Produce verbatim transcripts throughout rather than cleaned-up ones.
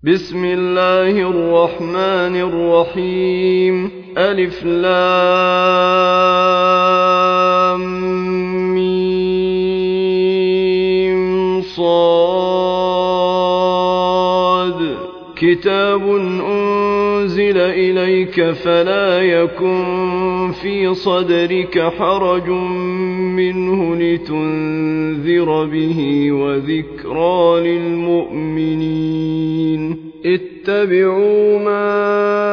بسم الله الرحمن الرحيم. ألف لام ميم صاد. كتاب أنزل إليك فلا يكن في صدرك حرج منه لتنذر به وذكرى للمؤمنين. اتبعوا ما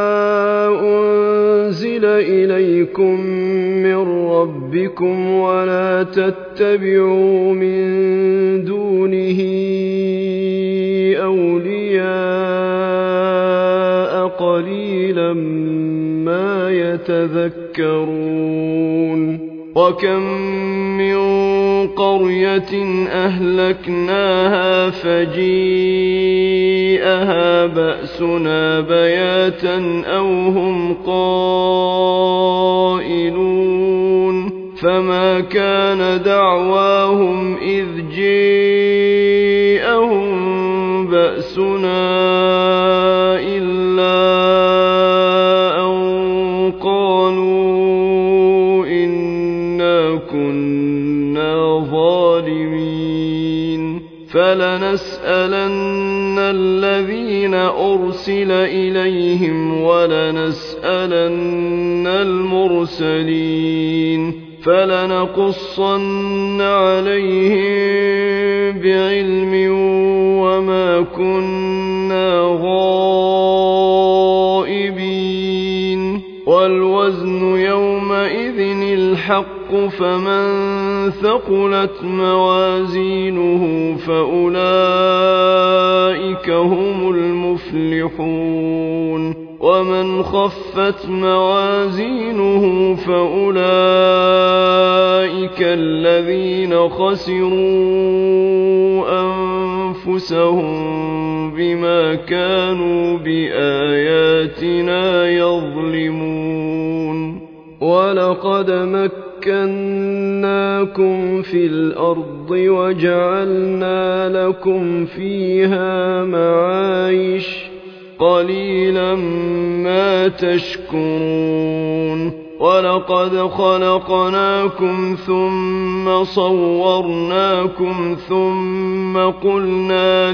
أنزل إليكم من ربكم ولا تتبعوا من دونه أولياء قليلا ما يتذكرون. وكم من قرية أهلكناها فجيءها بأسنا بياتا أو هم قائلون. فما كان دعواهم إذ جيءهم بأسنا إلا أن قالوا إنا كنا ظالمين. فلنسألن الذين أرسل إليهم ولنسألن المرسلين. فلنقصن عليهم بعلم وما كنا غائبين. والوزن يومئذ الحق فمن ثقلت موازينه فأولئك هم المفلحون. ومن خفت موازينه فأولئك الذين خسروا أنفسهم بما كانوا بآياتنا يظلمون. ولقد مكناكم في الأرض وجعلنا لكم فيها معايش قليلا ما تشكرون. ولقد خلقناكم ثم صورناكم ثم قلنا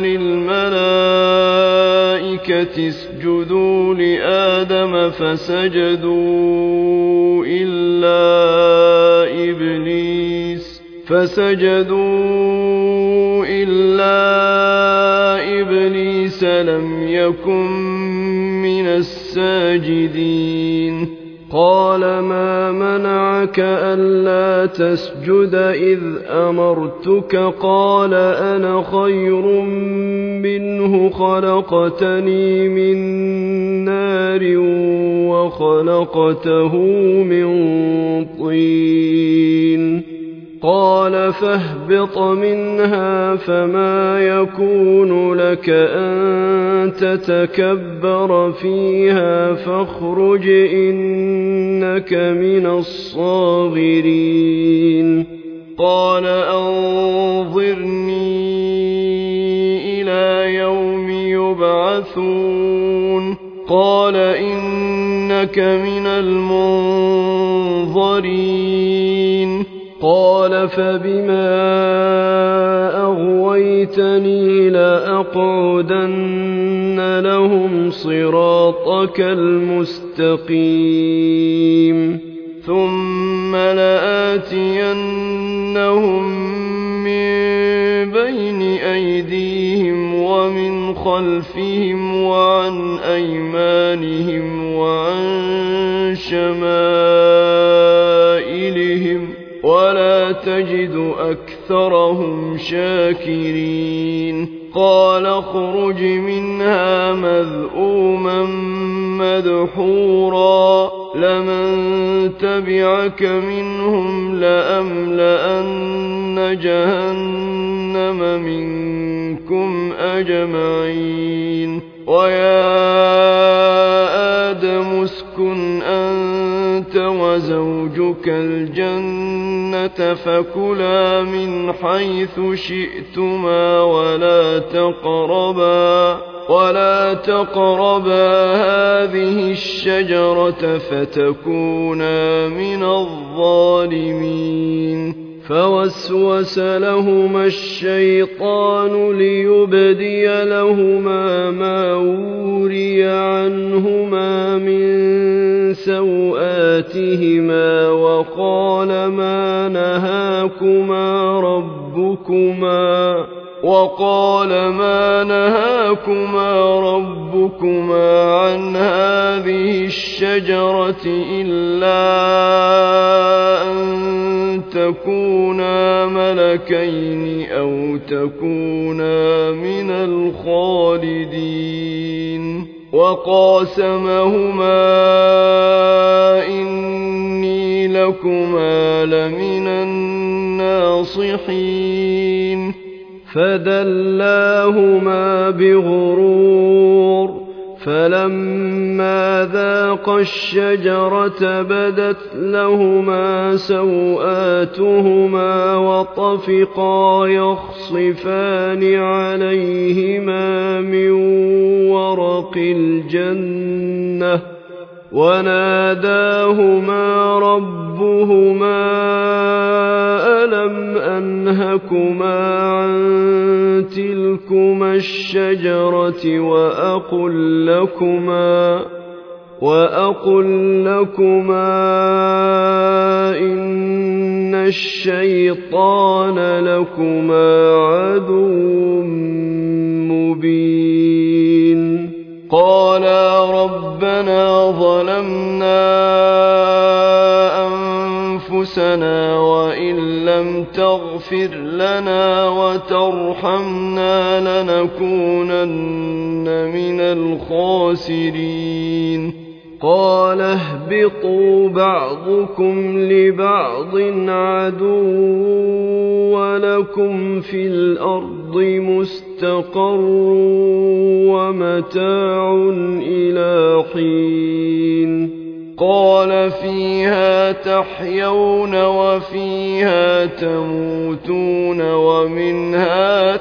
للملائكة اسجدوا لآدم فسجدوا إلا إبليس فسجدوا إلا إبليس لم يكن من الساجدين. قال ما منعك ألا تسجد إذ أمرتك؟ قال أنا خير منه خلقتني من نار وخلقته من طين. قال فاهبط منها فما يكون لك أن تتكبر فيها فاخرج إنك من الصاغرين. قال أنظرني إلى يوم يبعثون. قال إنك من المنظرين. قال فبما أغويتني لأقعدن لهم صراطك المستقيم ثم لآتينهم من بين أيديهم ومن خلفهم وعن أيمانهم وعن شمائلهم ولا تجد أكثرهم شاكرين. قال اخرج منها مذءوما مدحورا لمن تبعك منهم لأملأن جهنم منكم أجمعين. ويا آدم اسكن أنت وزوجك الجنة فكلا من حيث شئتما ولا تقربا ولا تقربا هذه الشجرة فتكونا من الظالمين فوسوس لهما الشيطان ليبدي لهما ما وري عنهما من سوآتهما وقال ما نهاكما ربكما وقال ما نهاكما ربكما عن هذه الشجرة إلا أن تكونا ملكين أو تكونا من الخالدين وقاسمهما إني لكما لمن الناصحين فدلاهما بغرور فلما ذاقا الشجرة بدت لهما سوآتهما وطفقا يخصفان عليهما من ورق الجنة وناداهما ربهما ألم أنهكما عن تلكما الشجرة وأقل لكما وأقل لكما إن الشيطان لكما عدو مبين قالا ربنا ظلمنا أنفسنا وإن لم تغفر لنا وترحمنا لنكونن من الخاسرين قال اهبطوا بعضكم لبعض عدو ولكم في الأرض مستقر ومتاع إلى حين قال فيها تحيون وفيها تموتون ومنها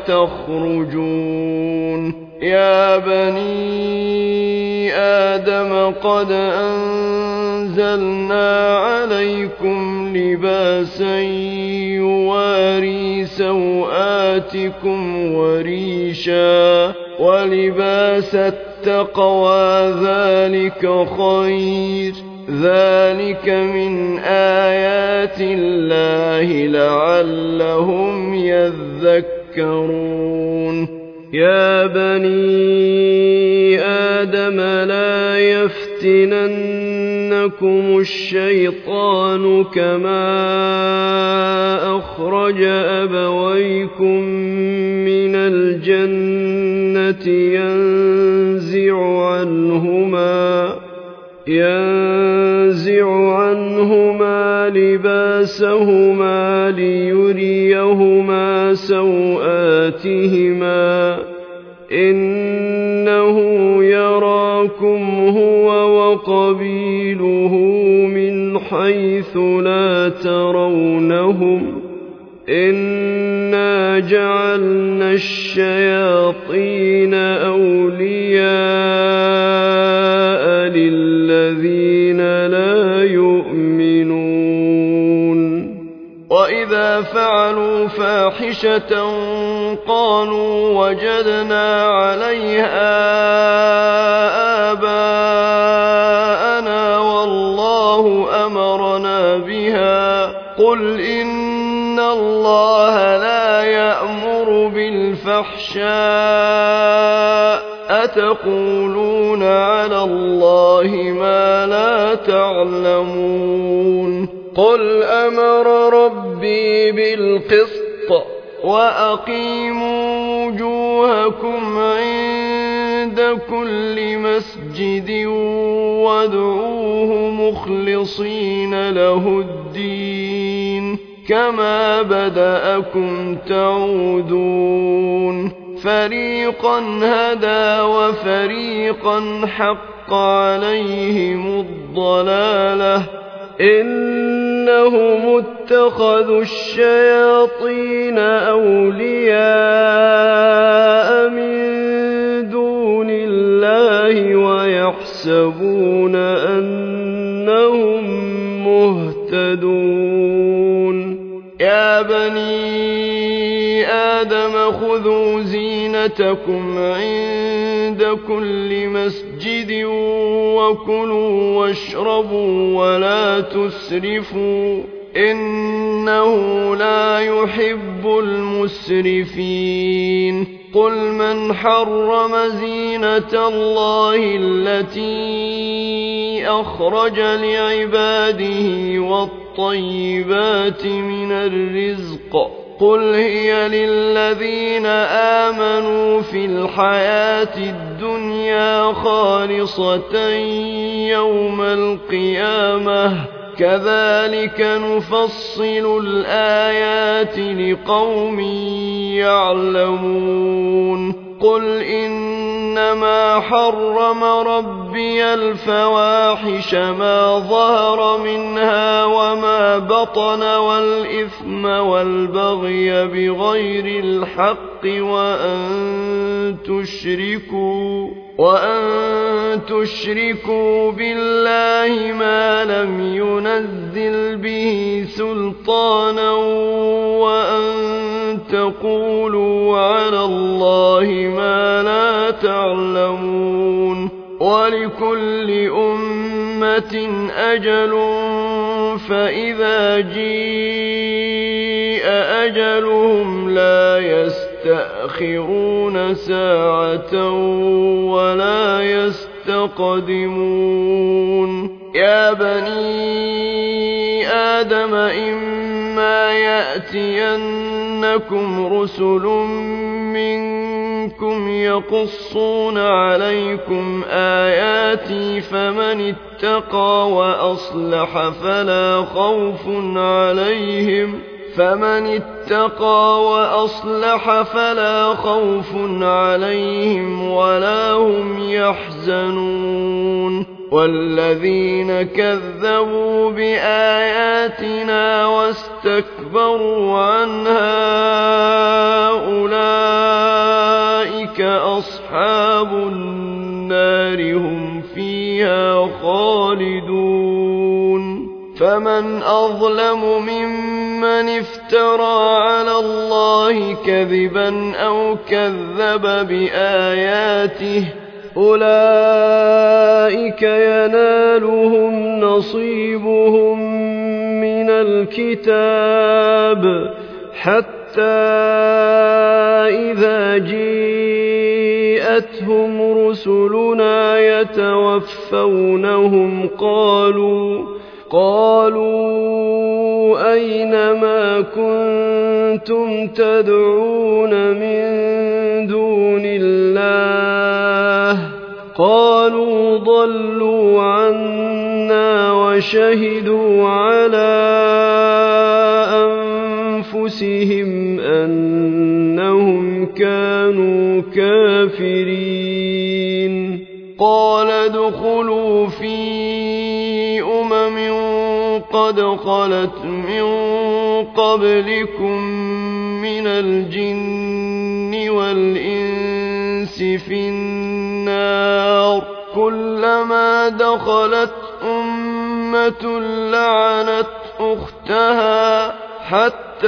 تخرجون يا بني آدم قد أنزلنا عليكم لباسا يواري سوآتكم وريشا ولباس التقوى ذلك خير ذلك من آيات الله لعلهم يذكرون يا بني آدم لا يفتننكم الشيطان كما أخرج أبويكم من الجنة ينزع عنهما ينزع عنهما لباسهما ليريهما سوآتهما إنه يراكم هو وقبيله من حيث لا ترونهم إنا جعلنا الشياطين أولياء للذين لا يؤمنون وإذا فعلوا فاحشة قالوا وجدنا عليها آباءنا والله أمرنا بها قل إن الله لا يأمر بالفحشاء أتقولون على الله ما لا تعلمون قل أمر ربي بالقسط وأقيموا وجوهكم عند كل مسجد وادعوه مخلصين له الدين كما بدأكم تعودون فريقا هدى وفريقا حق عليهم الضلالة إنهم اتخذوا الشياطين أولياء من دون الله ويحسبون أنهم مهتدون يا بني آدم خذوا زينتكم عند كل مسجد وكلوا واشربوا ولا تسرفوا إنه لا يحب المسرفين قل من حرم زينة الله التي أخرج لعباده والطيبات من الرزق قل هي للذين آمنوا في الحياة الدنيا خالصة يوم القيامة كذلك نفصل الآيات لقوم يعلمون قل إنما حرم ربي الفواحش ما ظهر منها وما بطن والإثم والبغي بغير الحق وأن تشركوا وأن تشركوا بالله ما لم ينزل به سلطانا وأن تقولوا على الله ما لا تعلمون ولكل أمة أجل فإذا جيء أجلهم لا يستأخرون ساعة ولا يستقدمون يا بني آدم إما يأتينكم رسل منكم يقصون عليكم آياتي فمن اتقى وأصلح فلا خوف عليهم فمن اتقى وأصلح فلا خوف عليهم ولا هم يحزنون والذين كذبوا بآياتنا واستكبروا عنها أولئك أصحاب النار هم فيها خالدون فمن أظلم ممن افترى على الله كذبا أو كذب بآياته أولئك ينالهم نصيبهم من الكتاب حتى إذا جيءتهم رسلنا يتوفونهم قالوا قالوا أين ما كنتم تدعون من دون الله قالوا ضلوا عنا وشهدوا على أنفسهم أنهم كانوا كافرين قال ادخلوا في أمم قد خلت من قبلكم من الجن والإنس في النار كلما دخلت أمة لعنت أختها حتى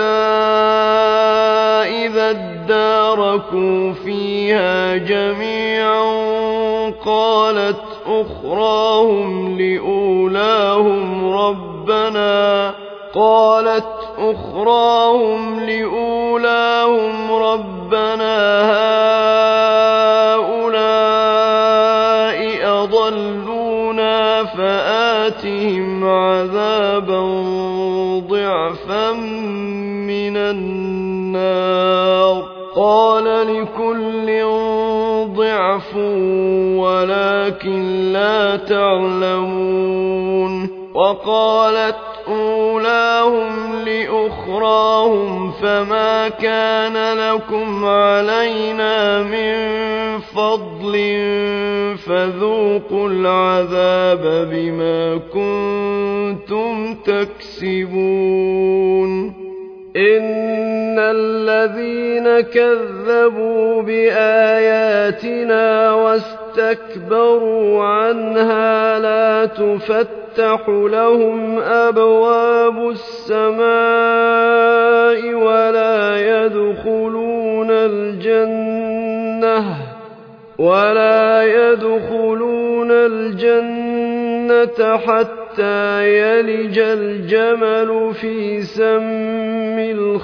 إذا اداركوا فيها جميعا قالت أخراهم لأولاهم ربنا قالت أخراهم لأولاهم ربنا هؤلاء أضلونا فآتهم عذابا ضعفا من النار قال لكل ضعف ولكن لا تعلمون وقالت أولاهم لأخراهم فما كان لكم علينا من فضل فذوقوا العذاب بما كنتم تكسبون إن الذين كذبوا بآياتنا واستكبروا عنها لا تفتح لهم أبواب السماء ولا يدخلون الجنة ولا يدخلون الجنة حتى يلج الجمل في سم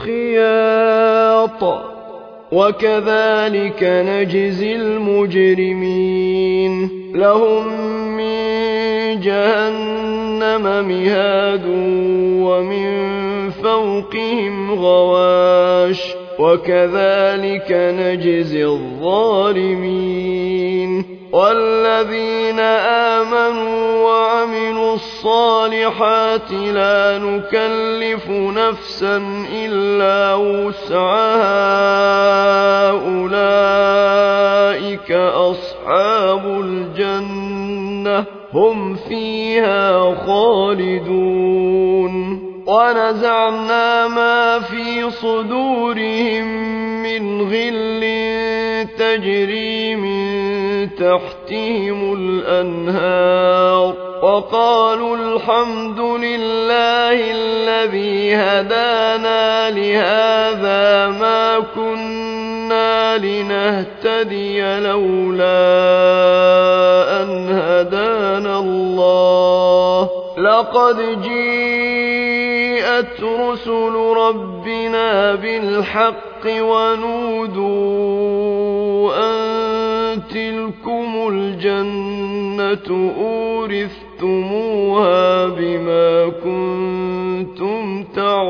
الخياط وكذلك نجزي المجرمين لهم من جهنم مهاد ومن فوقهم غواش وكذلك نجزي الظالمين والذين آمنوا وعملوا الصالحات لا نكلف نفسا إلا وسعها أولئك أصحاب الجنة هم فيها خالدون ونزعنا ما في صدورهم من غل تجري من تحتهم الأنهار وقالوا الحمد لله الذي هدانا لهذا ما كنا لنهتدي لولا أن هدانا الله لقد جاءت رسل ربنا بالحق ونودوا أن تلكم الجنة أورثتموها بما كنتم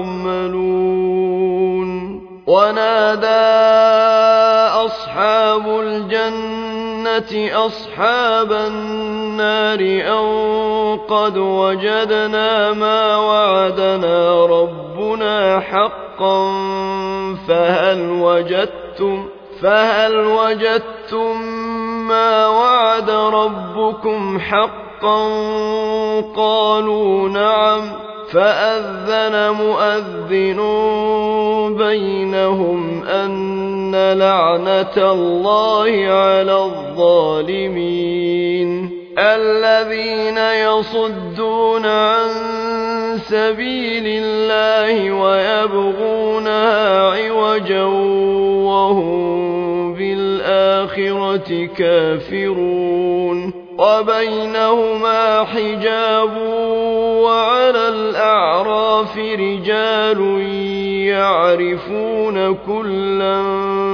تعملون ونادى أصحاب الجنة أصحاب النار أن قد وجدنا ما وعدنا ربنا حقا فهل وجدتم فهل وجدتم ما وعد ربكم حقا قالوا نعم فأذن مؤذن بينهم أن لعنة الله على الظالمين الذين يصدون عن سبيل الله ويبغونها عوجا وهم بالآخرة كافرون وبينهما حجاب وعلى الأعراف رجال يعرفون كلا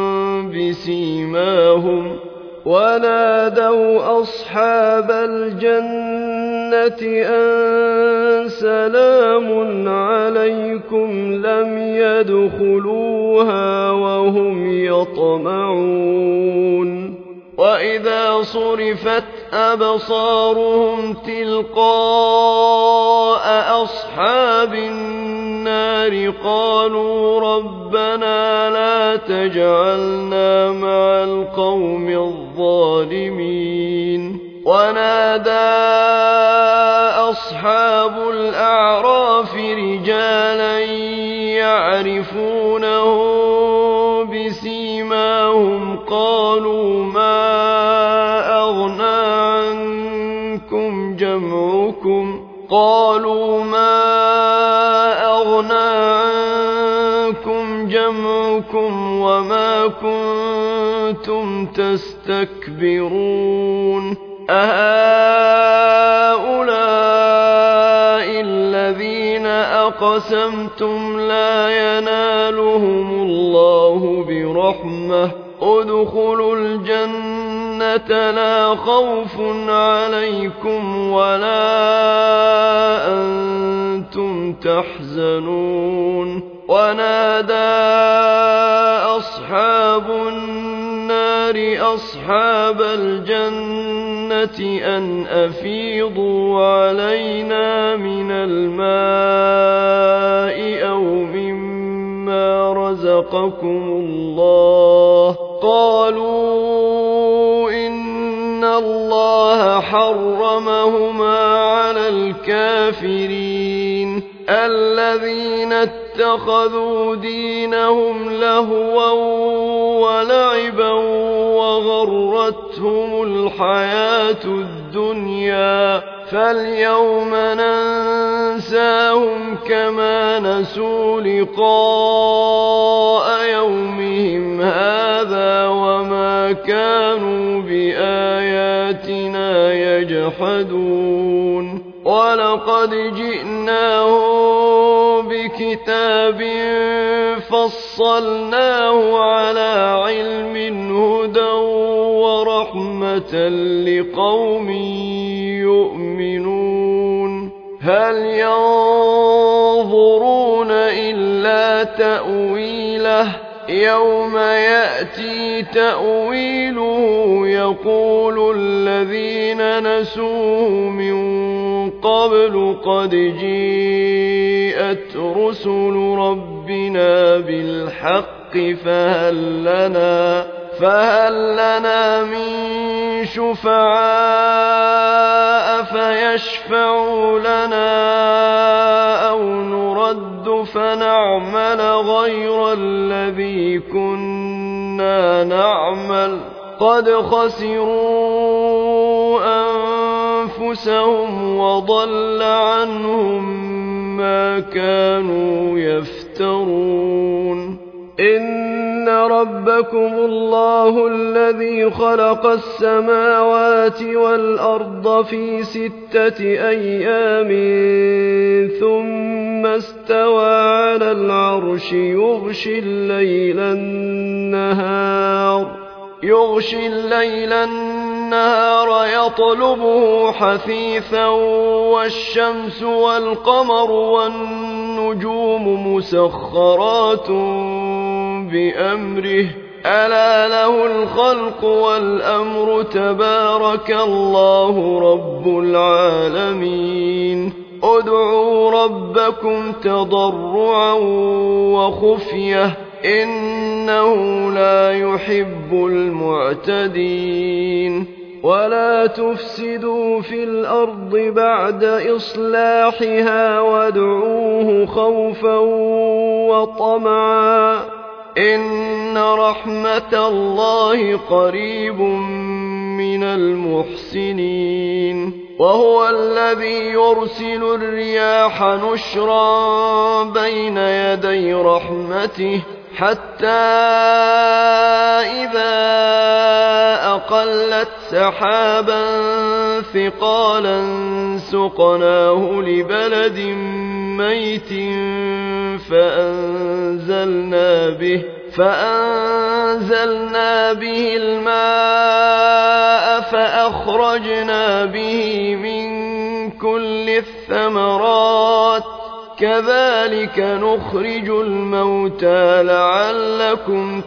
بسيماهم ونادوا أصحاب الجنة أن سلام عليكم لم يدخلوها وهم يطمعون وإذا صرفت أبصارهم تلقاء أصحاب النار قالوا ربنا لا تجعلنا مع القوم الظالمين ونادى أصحاب الأعراف رجالا يعرفونهم بسيماهم قالوا ما أغنى عنكم جمعكم قالوا ما أغنى عنكم جمعكم وما كنتم تستكبرون أهؤلاء الذين أقسمتم لا ينالهم الله برحمة ادخلوا الجنة لا خوف عليكم ولا أنتم تحزنون ونادى أصحاب النار أصحاب الجنة أن أفيضوا علينا من الماء أو مما رزقكم الله قالوا إن الله حرمهما على الكافرين الذين اتخذوا دينهم لهوا ولعبا وغرتهم الحياة الدنيا فاليوم ننساهم كما نسوا لقاء يومهم هذا وما كانوا بآياتنا يجحدون ولقد جئناهم بكتاب فصلناه على علم هدى ورحمة لقوم يؤمنون هل ينظرون إلا تأويله يوم يأتي تأويله يقول الذين نسوه من قبل قد جيءت رسل ربنا بالحق فهل لنا فهل لنا من شفعاء فيشفعوا لنا أو نرد فنعمل غير الذي كنا نعمل قد خسروا أنفسهم وضل عنهم ما كانوا يفترون إن ربكم الله الذي خلق السماوات والأرض في ستة أيام ثم استوى على العرش يغشي الليل النهار يغشي الليل النهار يطلبه حثيثا والشمس والقمر والنجوم مسخرات بأمره ألا له الخلق والأمر تبارك الله رب العالمين ادعوا ربكم تضرعا وخفية إنه لا يحب المعتدين ولا تفسدوا في الأرض بعد إصلاحها وادعوه خوفا وطمعا إن رحمة الله قريب من المحسنين وهو الذي يرسل الرياح نشرا بين يدي رحمته حتى إذا أقلت سحابا ثقالا سقناه لبلد ميت فأنزلنا به فأنزلنا به الماء فأخرجنا به من كل الثمرات كذلك نخرج الموتى لعلكم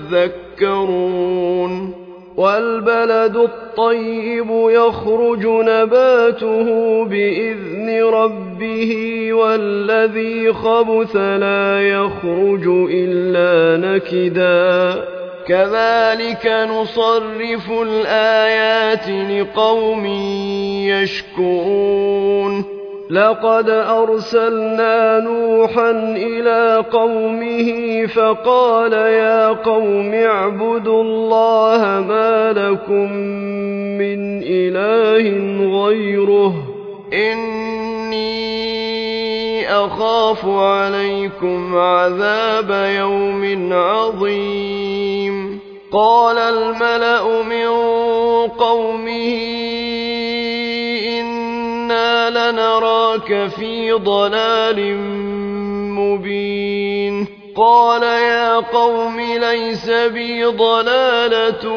تذكرون والبلد الطيب يخرج نباته بإذن ربه والذي خبث لا يخرج إلا نكدا كذلك نصرف الآيات لقوم يشكرون لقد أرسلنا نوحا إلى قومه فقال يا قوم اعبدوا الله ما لكم من إله غيره إني أخاف عليكم عذاب يوم عظيم قال الملأ من قومه إنا لنراك في ضلال مبين قال يا قوم ليس بي ضلالة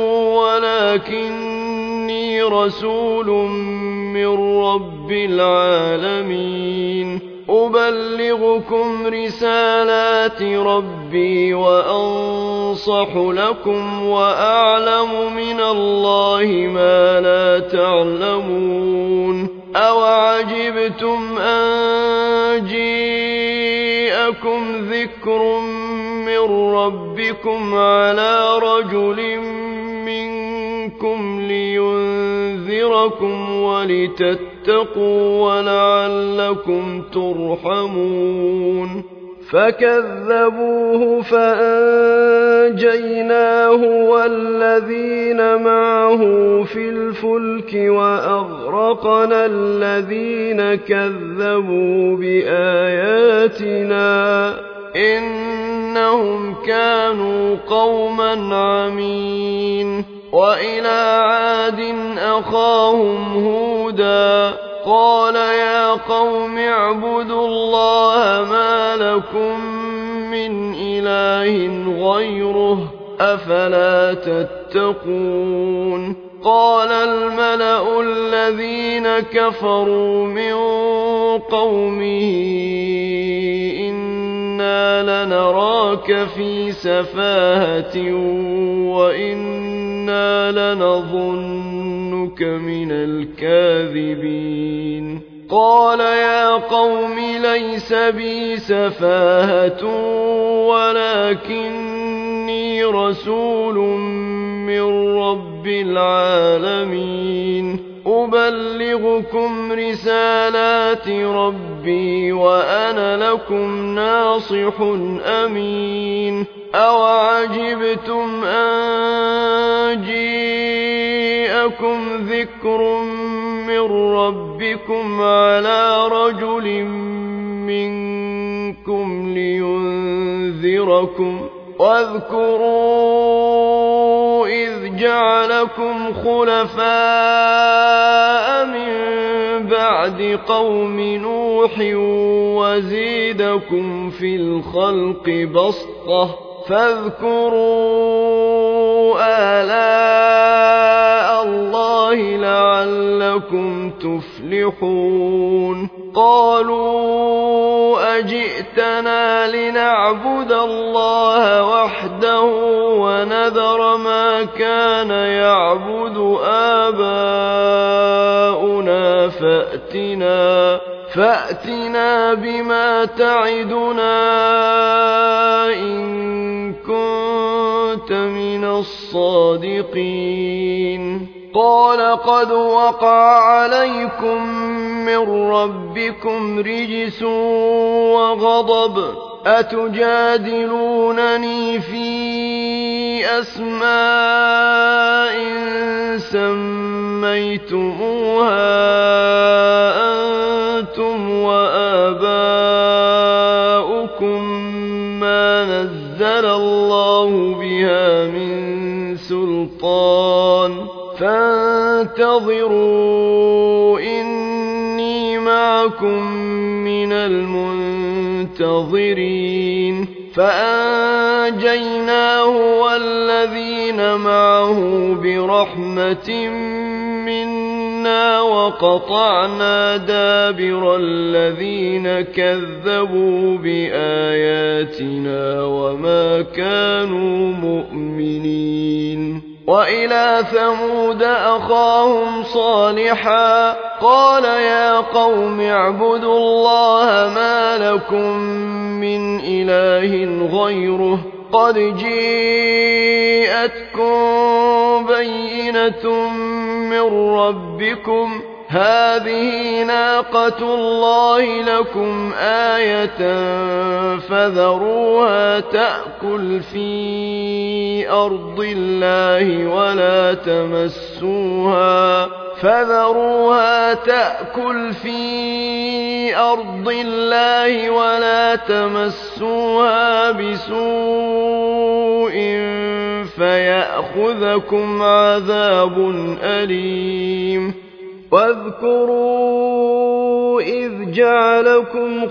ولكني رسول من رب العالمين أبلغكم رسالات ربي وأنصح لكم وأعلم من الله ما لا تعلمون أوعجبتم أن جيءكم ذكر من ربكم على رجل منكم لينذركم لينذركم ولتتقوا ولعلكم ترحمون فكذبوه فأنجيناه والذين معه في الفلك وأغرقنا الذين كذبوا بآياتنا إنهم كانوا قوما عمين وإلى عاد أخاهم هودا قال يا قوم اعبدوا الله ما لكم من إله غيره أفلا تتقون قال الملأ الذين كفروا من قومه إنا لنراك في سفاهة وإنا لنظنك من الكاذبين قال يا قوم ليس بي سفاهة ولكني رسول من رب العالمين أبلغكم رسالات ربي وأنا لكم ناصح أمين أوعجبتم أن جيءكم ذكر من ربكم على رجل منكم لينذركم واذكروا إذ جعلكم خلفاء من بعد قوم نوح وزيدكم في الخلق بسطة فاذكروا آلاء الله لعلكم تفلحون قالوا أجئتنا لنعبد الله وحده ونذر ما كان يعبد آباؤنا فأتنا فأتنا بما تعدنا إن كنت من الصادقين قال قد وقع عليكم من ربكم رجس وغضب أتجادلونني في أسماء سميتموها أنتم وآباؤكم ما نزل الله بها من سلطان فانتظروا إني معكم من المنتظرين فأنجيناه والذين معه برحمة منا وقطعنا دابر الذين كذبوا بآياتنا وما كانوا مؤمنين وإلى ثمود أخاهم صالحا قال يا قوم اعبدوا الله ما لكم من إله غيره قد جيءتكم بينة من ربكم هذه ناقة الله لكم آية فذروها تأكل في أرض الله ولا تمسوها فذروها تأكل في أرض الله ولا تمسوها بسوء فيأخذكم عذاب أليم واذكروا إذ جعلكم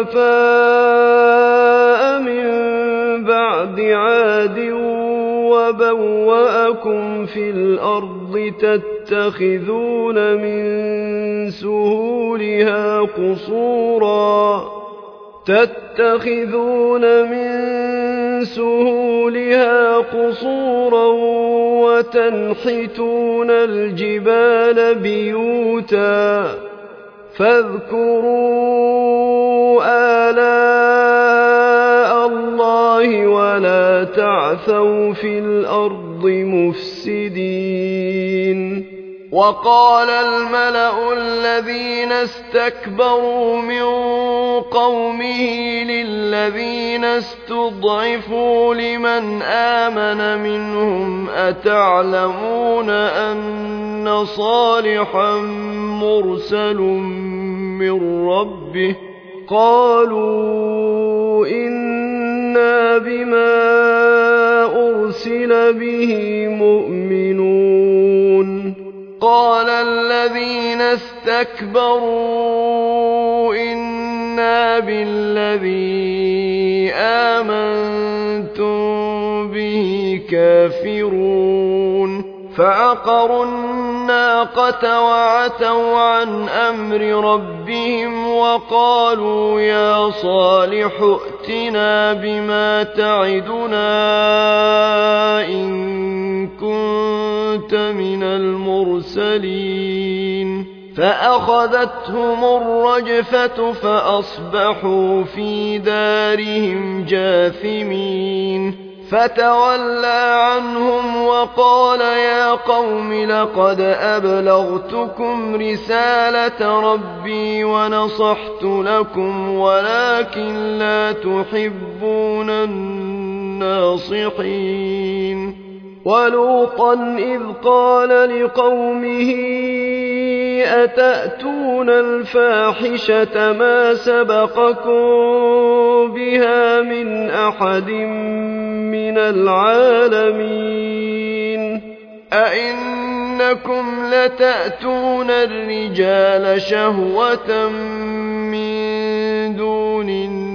خلفاء من بعد عاد وبوأكم في الأرض تتخذون من سهولها قصورا تتخذون من سهولها قصورا وتنحتون الجبال بيوتا فاذكروا آلاء الله ولا تعثوا في الأرض مفسدين وقال الملأ الذين استكبروا من قومه للذين استضعفوا لمن آمن منهم أتعلمون أن صالحا مرسل من ربه قالوا إنا بما أرسل به مؤمنون قال الذين استكبروا إنا بالذي آمنتم به كافرون فعقروا الناقة وعتوا عن أمر ربهم وقالوا يا صالح ائتنا بما تعدنا إن كنت من المرسلين فأخذتهم الرجفة فأصبحوا في دارهم جاثمين فتولى عنهم وقال يا قوم لقد أبلغتكم رسالة ربي ونصحت لكم ولكن لا تحبون الناصحين ولوطا إذ قال لقومه أتأتون الفاحشة ما سبقكم بها من أحد من العالمين أئنكم لتأتون الرجال شهوة من دون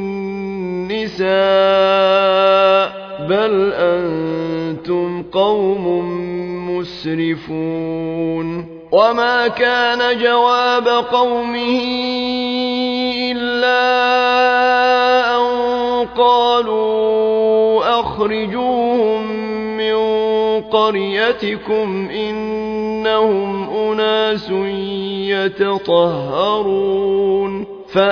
النساء بل أنتم قوم مسرفون وما كان جواب قومه إلا أن قالوا أخرجوهم من قريتكم إنهم أناس يتطهرون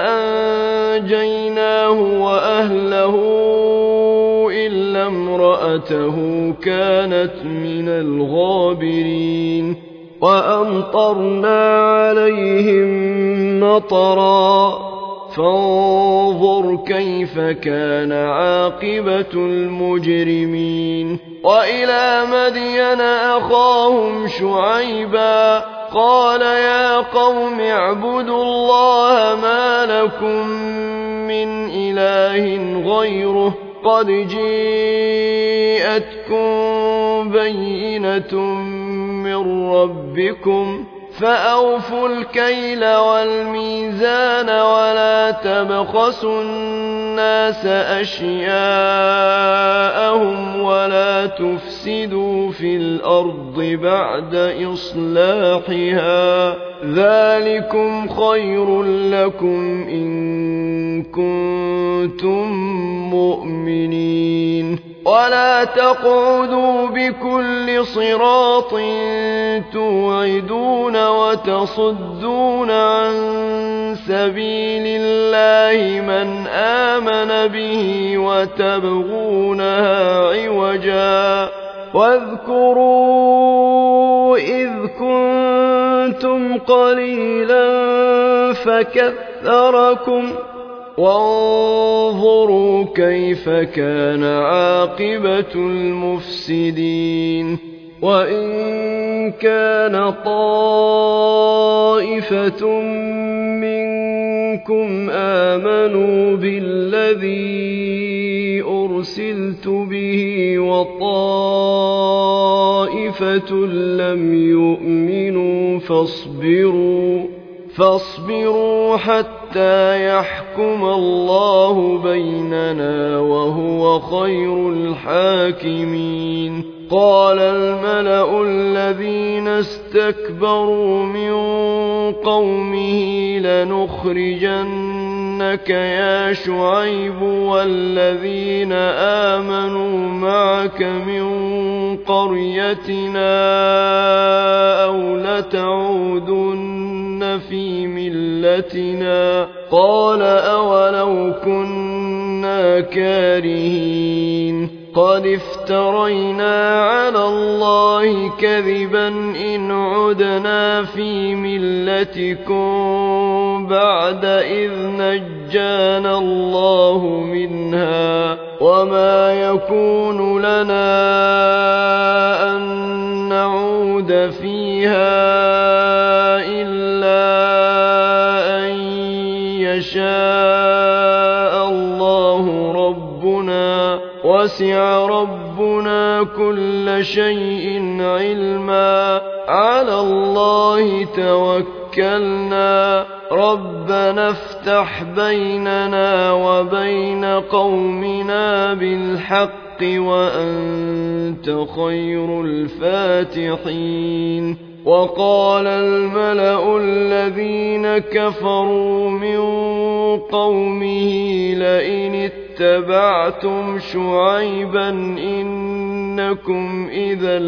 فأنجيناه وأهله إلا امرأته كانت من الغابرين وأمطرنا عليهم مطرا فانظر كيف كان عاقبة المجرمين وإلى مدين أخاهم شعيبا قال يا قوم اعبدوا الله ما لكم من إله غيره قد جاءتكم بينة من ربكم فأوفوا الكيل والميزان ولا تبخسوا الناس أشياءهم ولا تفسدوا في الأرض بعد إصلاحها ذلكم خير لكم إن كنتم مؤمنين ولا تقعدوا بكل صراط توعدون وتصدون عن سبيل الله من آمن به وتبغونها عوجا واذكروا إذ كنتم قليلا فكثركم وانظروا كيف كان عاقبة المفسدين وإن كان طائفة منكم آمنوا بالذي أرسلت به وطائفة لم يؤمنوا فاصبروا فاصبروا حتى يحكم الله بيننا وهو خير الحاكمين قال الملأ الذين استكبروا من قومه لنخرجنك يا شعيب والذين آمنوا معك من قريتنا أو لتعودن في ملتنا قال أولو كنا كارهين قد افترينا على الله كذبا إن عدنا في ملتكم بعد إذ نجانا الله منها وما يكون لنا أن نعود فيها إلا أن يشاء الله ربنا وسع ربنا كل شيء علما على الله توكلنا ربنا افتح بيننا وبين قومنا بالحق وأنت خير الفاتحين وقال الملأ الذين كفروا من قومه لئن اتبعتم شعيبا إنكم إذا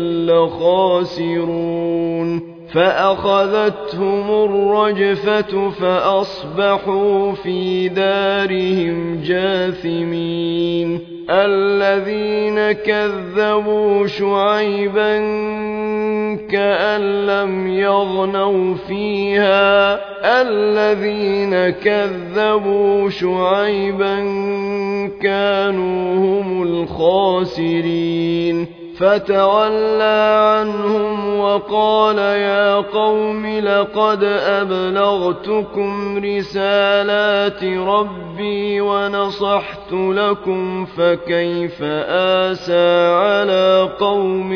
لخاسرون فأخذتهم الرجفة فأصبحوا في دارهم جاثمين الذين كذبوا شعيبا كأن لم يغنوا فيها الذين كذبوا شعيبا كانوا هم الخاسرين فتولى عنهم وقال يا قوم لقد أبلغتكم رسالات ربي ونصحت لكم فكيف آسى على قوم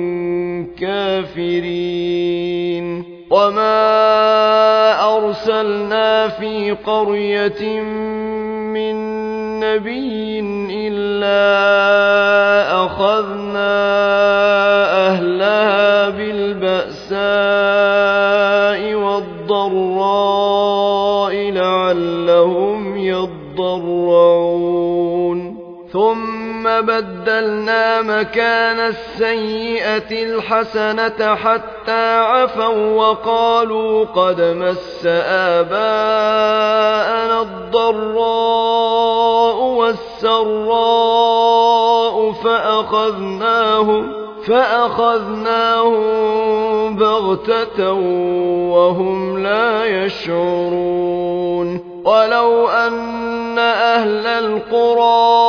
كافرين وما أرسلنا في قرية من نبي إلا أخذنا أهلها بالبأساء والضراء لعلهم يضرعون ثم بدلنا مكان السيئة الحسنة حتى عفوا وقالوا قد مس آباءنا الضراء والسراء فأخذناهم فأخذناهم بغتة وهم لا يشعرون ولو أن أهل القرى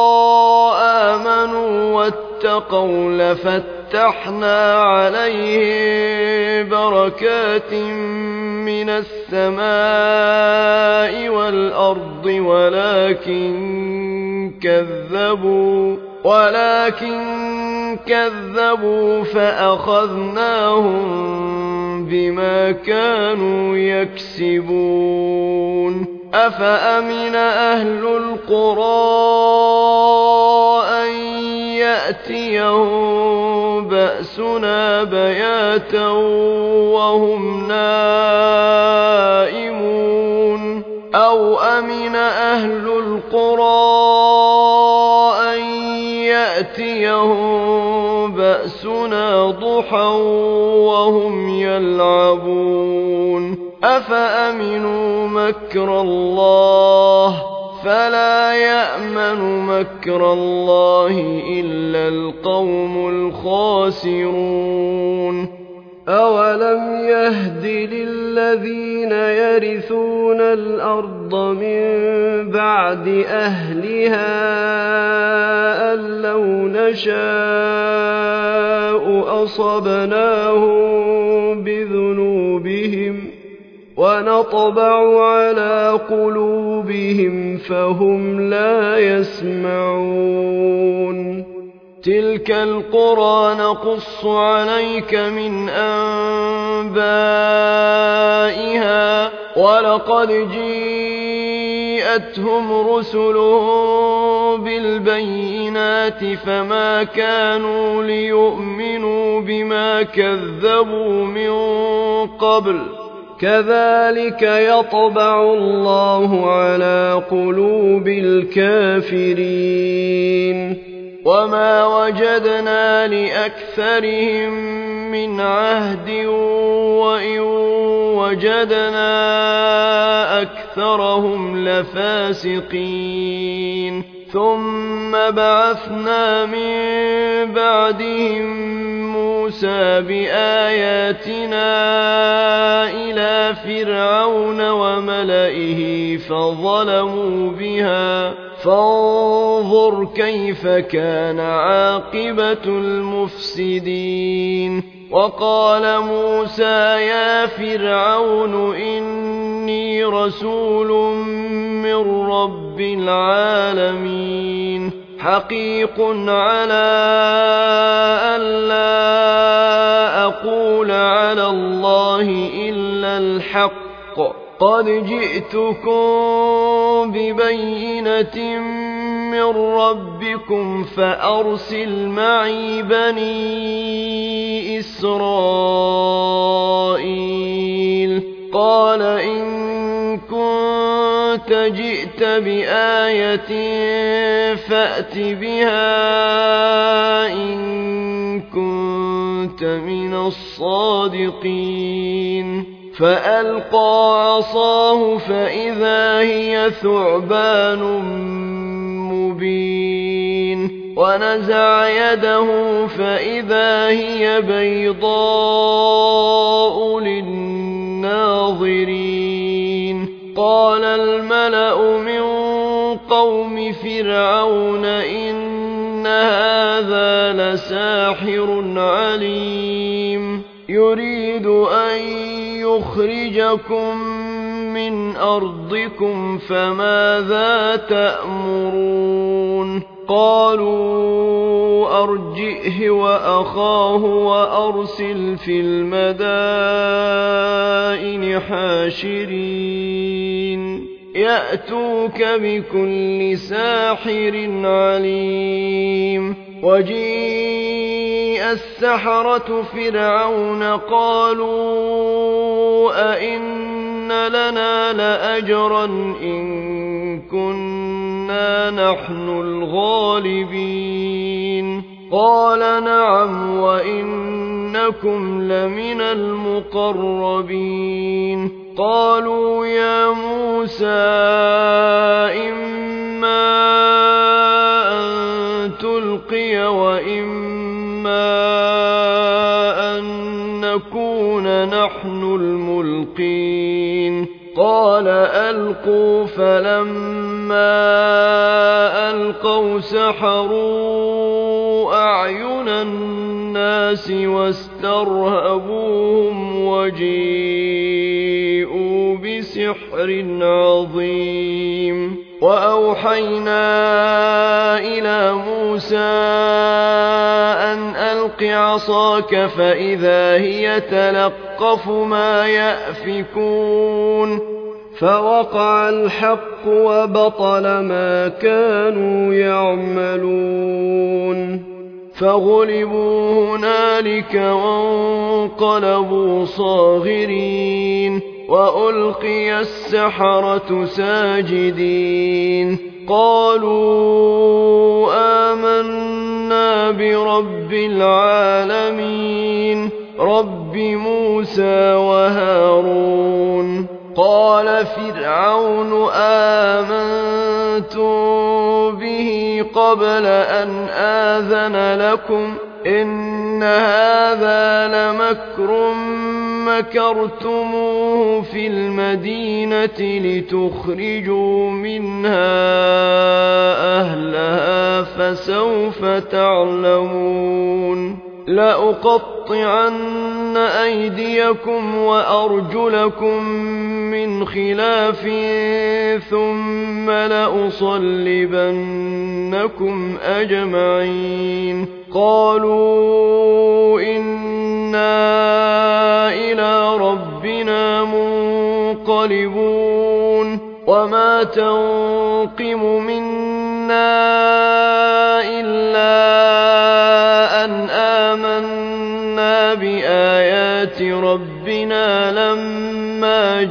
آمنوا واتقوا لفتحنا عليهم بركات من السماء والأرض ولكن كذبوا ولكن كذبوا فأخذناهم بما كانوا يكسبون أفأمن أهل القرى أن يأتيهم بأسنا بياتا وهم نائمون أو أمن أهل القرى أن يأتيهم بأسنا ضحى وهم يلعبون أفأمنوا مكر الله فلا يأمن مكر الله إلا القوم الخاسرون أولم يهد للذين يرثون الأرض من بعد أهلها أن لو نشاء أصبناهم بذنوبهم ونطبع على قلوبهم فهم لا يسمعون تلك القرى نقص عليك من أنبائها ولقد جيءتهم رسلهم بالبينات فما كانوا ليؤمنوا بما كذبوا من قبل كذلك يطبع الله على قلوب الكافرين وما وجدنا لأكثرهم من عهد وإن وجدنا أكثرهم لفاسقين ثم بعثنا من بعدهم موسى بآياتنا إلى فرعون وملئه فظلموا بها فانظر كيف كان عاقبة المفسدين وقال موسى يا فرعون إني رسول من رب العالمين حقيق على ألا أقول على الله إلا الحق قد جئتكم ببينة من ربكم فأرسل معي بني إسرائيل قال إن كنت جئت بآية فأت بها إن كنت من الصادقين فألقى عصاه فإذا هي ثعبان مبين ونزع يده فإذا هي بيضاء للناظرين قال الملأ من قوم فرعون إن هذا لساحر عليم يريد أن يخرجكم من أرضكم فماذا تأمرون قالوا أرجئه وأخاه وأرسل في المدائن حاشرين يأتوك بكل ساحر عليم وجيء السحرة فرعون قالوا أئن لنا لأجرا إن كنا نحن الغالبين قال نعم وإنكم لمن المقربين قالوا يا موسى إما أن تلقي وإما أن نكون نحن الملقين قال ألقوا فلما ألقوا سحروا أعين الناس واسترهبوهم وجيءوا بسحر عظيم وأوحينا إلى موسى أن ألق عصاك فإذا هي تلقف ما يأفكون فوقع الحق وبطل ما كانوا يعملون فغلبوا هنالك وانقلبوا صاغرين وألقي السحرة ساجدين قالوا آمنا برب العالمين رب موسى وهارون قال فرعون آمنتم به قبل أن آذن لكم إن هذا لمكر مكرتموه في المدينة لتخرجوا منها أهلها فسوف تعلمون لأقطعن أيديكم وأرجلكم من خلاف ثم لأصلبنكم أجمعين قالوا إنا إلى ربنا منقلبون وما تنقم منا إلا أن آمنا بآيات ربنا لما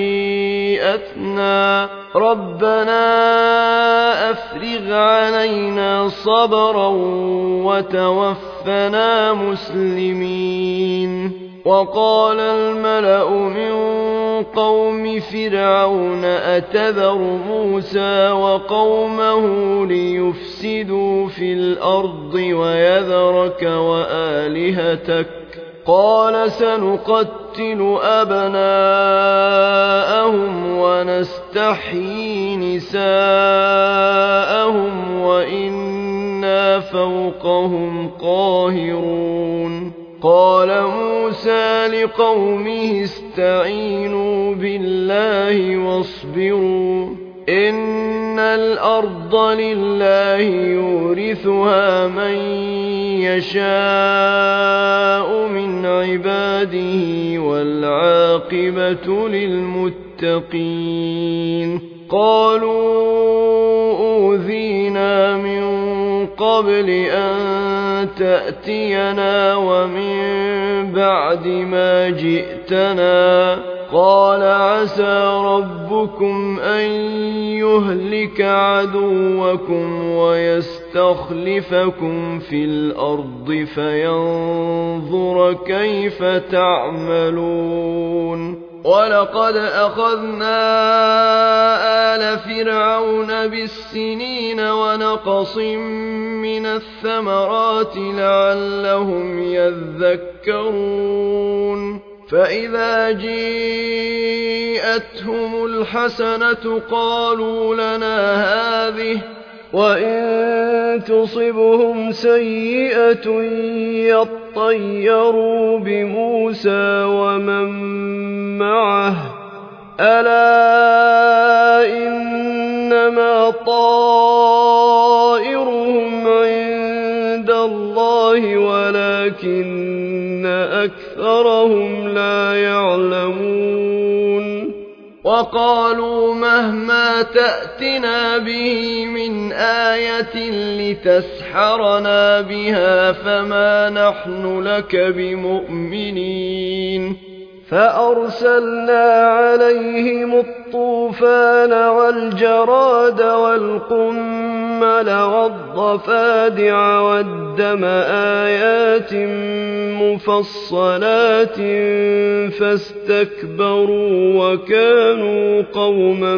جيءتنا ربنا أفرغ علينا صبرا وتوفنا مسلمين وقال الملأ من قوم فرعون أتذر موسى وقومه ليفسدوا في الأرض ويذرك وآلهتك قال سنقتل أبناءهم ونستحيي نساءهم وإنا فوقهم قاهرون قال موسى لقومه استعينوا بالله واصبروا إن الأرض لله يورثها من يشاء من عباده والعاقبة للمتقين قالوا أوذينا من قبل أن تأتينا ومن بعد ما جئتنا قال عسى ربكم أن يهلك عدوكم ويستخلفكم في الأرض فينظر كيف تعملون ولقد أخذنا آل فرعون بالسنين ونقص من الثمرات لعلهم يذكرون فإذا جيءتهم الحسنة قالوا لنا هذه وإن تصبهم سيئة يطيروا بموسى ومن معه ألا إنما طائرهم عند الله ولكن أكثرهم لا يعلمون وقالوا مهما تأتنا به من آية لتسحرنا بها فما نحن لك بمؤمنين فأرسلنا عليهم الطوفان والجراد والقمل والضفادع والدم آيات مفصلات فاستكبروا وكانوا قوما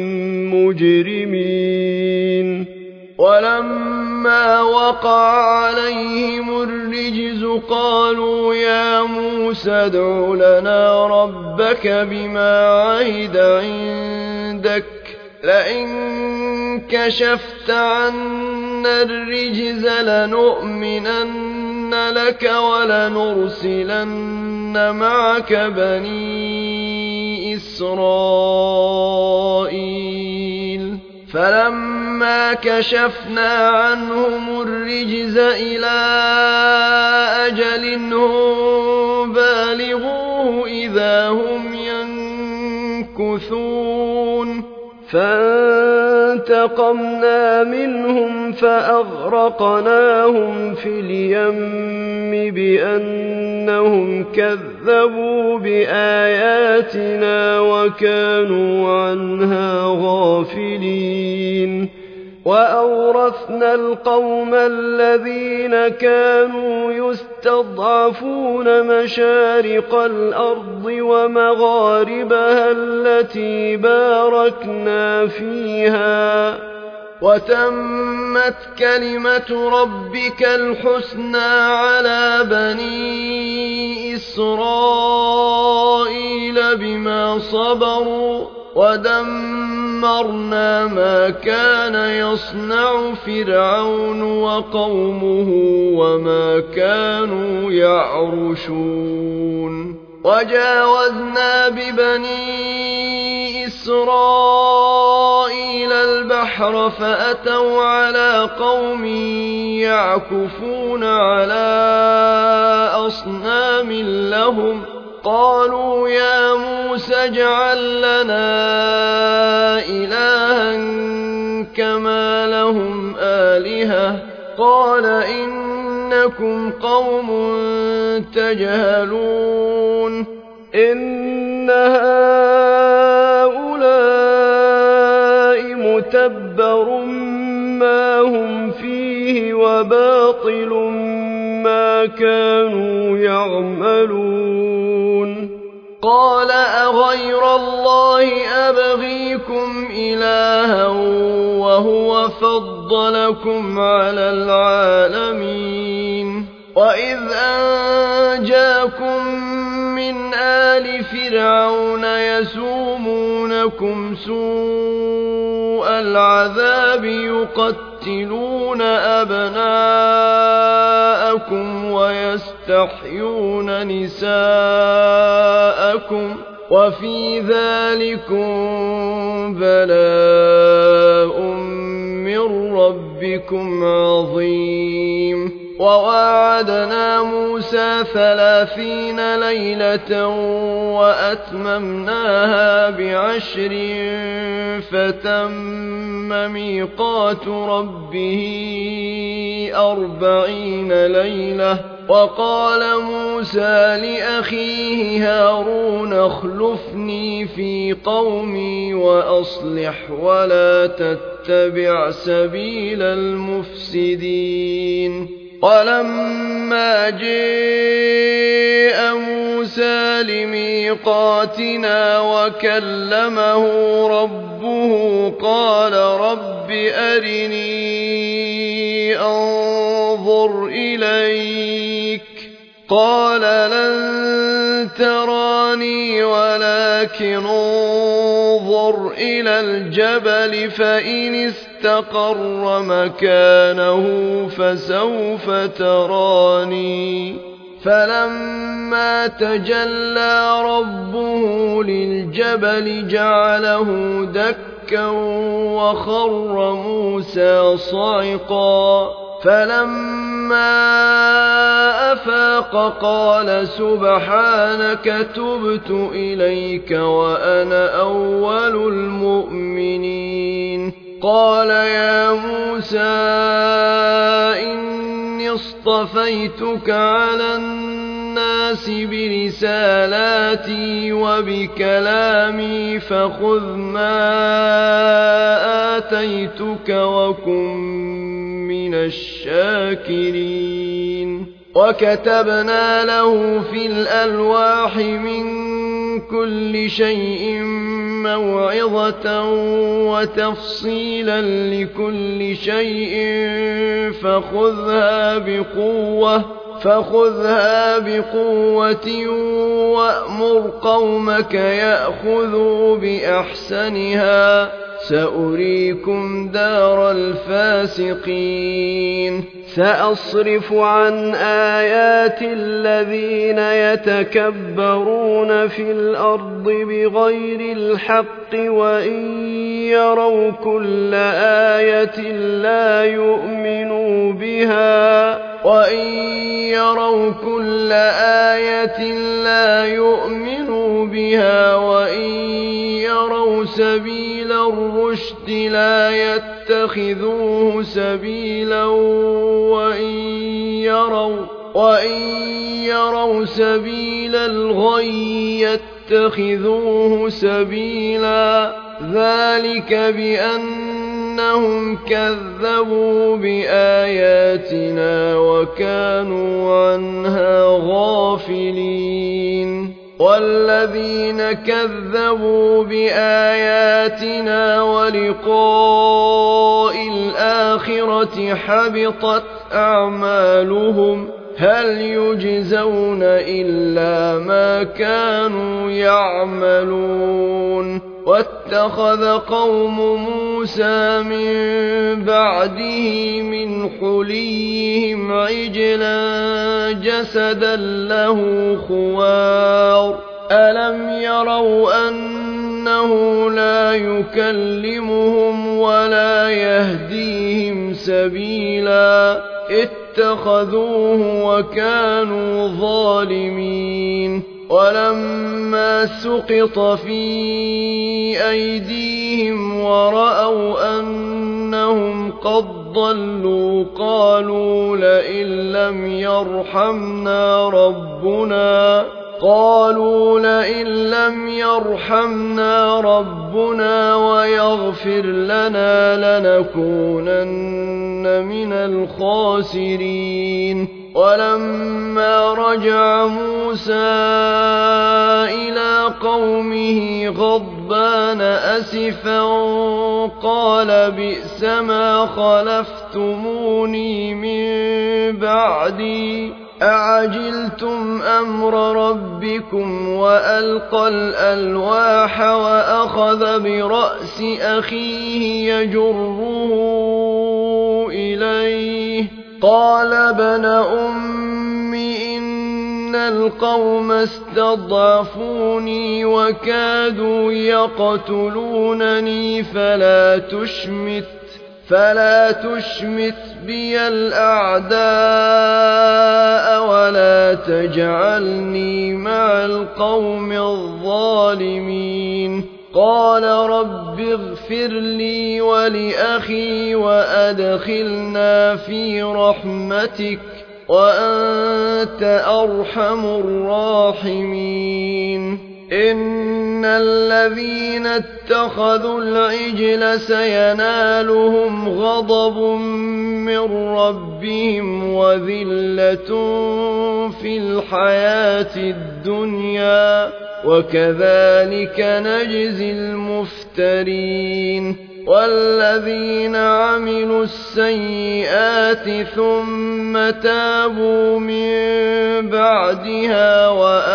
مجرمين ولما وقع عليهم الرجز قالوا يا موسى ادع لنا ربك بما عهد عندك لئن كشفت عنا الرجز لنؤمنن لك ولنرسلن معك بني إسرائيل فلما كشفنا عنهم الرجز إلى أجل هم بالغوه إذا هم ينكثون فانتقمنا منهم فأغرقناهم في اليم بأنهم كذبوا بآياتنا وكانوا عنها غافلين وأورثنا القوم الذين كانوا يستضعفون مشارق الأرض ومغاربها التي باركنا فيها وتمت كلمة ربك الحسنى على بني إسرائيل بما صبروا ودمرنا ما كان يصنع فرعون وقومه وما كانوا يعرشون وجاوزنا ببني إسرائيل البحر فأتوا على قوم يعكفون على أصنام لهم قالوا يا موسى اجعل لنا إلها كما لهم آلهة قال إنكم قوم تجهلون إن هؤلاء متبر ما هم فيه وباطل ما كانوا يعملون قال أغير الله أبغيكم إلها وهو فضلكم على العالمين وإذ أنجاكم من آل فرعون يسومونكم سوء العذاب يقتلون أبناءكم ويستحيون نساءكم وفي ذلكم بلاء من ربكم عظيم وواعدنا موسى ثلاثين ليلة وأتممناها بعشر فتم ميقات ربه أربعين ليلة وقال موسى لأخيه هارون اخلفني في قومي وأصلح ولا تتبع سبيل المفسدين ولما جاء موسى لميقاتنا وكلمه ربه قال رب أرني أنظر إليك قال لن تراني ولكن انظر إلى الجبل فإن استقر مكانه فسوف تراني فلما تجلى ربه للجبل جعله دكا وخر موسى صعقا فلما أفاق قال سبحانك تبت إليك وأنا أول المؤمنين قال يا موسى إني اصطفيتك على الناس برسالاتي وبكلامي فخذ ما آتيتك وكن من الشاكرين وكتبنا له في الألواح من كل شيء موعظة وتفصيلا لكل شيء فخذها بقوة فخذها بقوة وأمر قومك يأخذوا بأحسنها سأريكم دار الفاسقين سأصرف عن آيات الذين يتكبرون في الأرض بغير الحق وإن يروا كل آية لا يؤمنوا بها وإن يروا كل آية لا يؤمنوا بها وإن يروا سبيل الرشد لا يتخذوه سبيلا وإن يروا وإن يروا سبيل الغي يتخذوه سبيلا ذلك بأنهم كذبوا بآياتنا وكانوا عنها غافلين والذين كذبوا بآياتنا ولقاء الآخرة حبطت أعمالهم هل يجزون إلا ما كانوا يعملون واتخذ قوم موسى من بعده من حليهم عجلا جسدا له خوار ألم يروا أنه لا يكلمهم ولا يهديهم سبيلا اتخذوه وكانوا ظالمين ولما سقط في أيديهم ورأوا أنهم قد ضلوا قالوا لئن لم يرحمنا ربنا قالوا لئن لم يرحمنا ربنا ويغفر لنا لنكونن من الخاسرين ولما رجع موسى إلى قومه غضبان أسفا قال بئس ما خلفتموني من بعدي أعجلتم أمر ربكم وألقى الألواح وأخذ برأس أخيه يجره إليه قال ابن أم إن القوم استضعفوني وكادوا يقتلونني فلا تشمت فلا تشمت بي الأعداء ولا تجعلني مع القوم الظالمين قال رب اغفر لي ولأخي وأدخلنا في رحمتك وأنت أرحم الراحمين إن الذين اتخذوا العجل سينالهم غضب من ربهم وذلة في الحياة الدنيا وكذلك نجزي المفترين والذين عملوا السيئات ثم تابوا من بعدها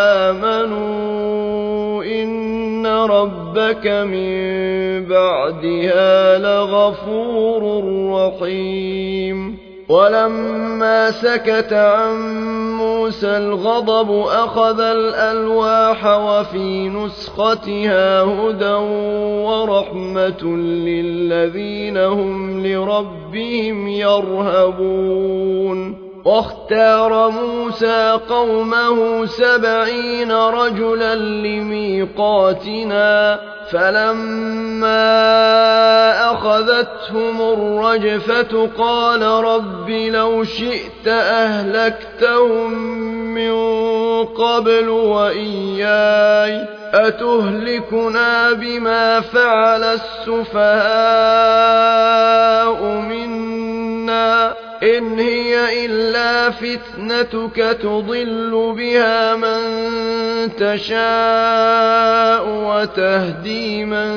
وآمنوا إن ربك من بعدها لغفور رحيم ولما سكت عن موسى الغضب أخذ الألواح وفي نسختها هدى ورحمة للذين هم لربهم يرهبون واختار موسى قومه سبعين رجلا لميقاتنا فلما أخذتهم الرجفة قال رب لو شئت أهلكتهم من قبل وإياي أتهلكنا بما فعل السفهاء منا إن هي إلا فتنتك تضل بها من تشاء وتهدي من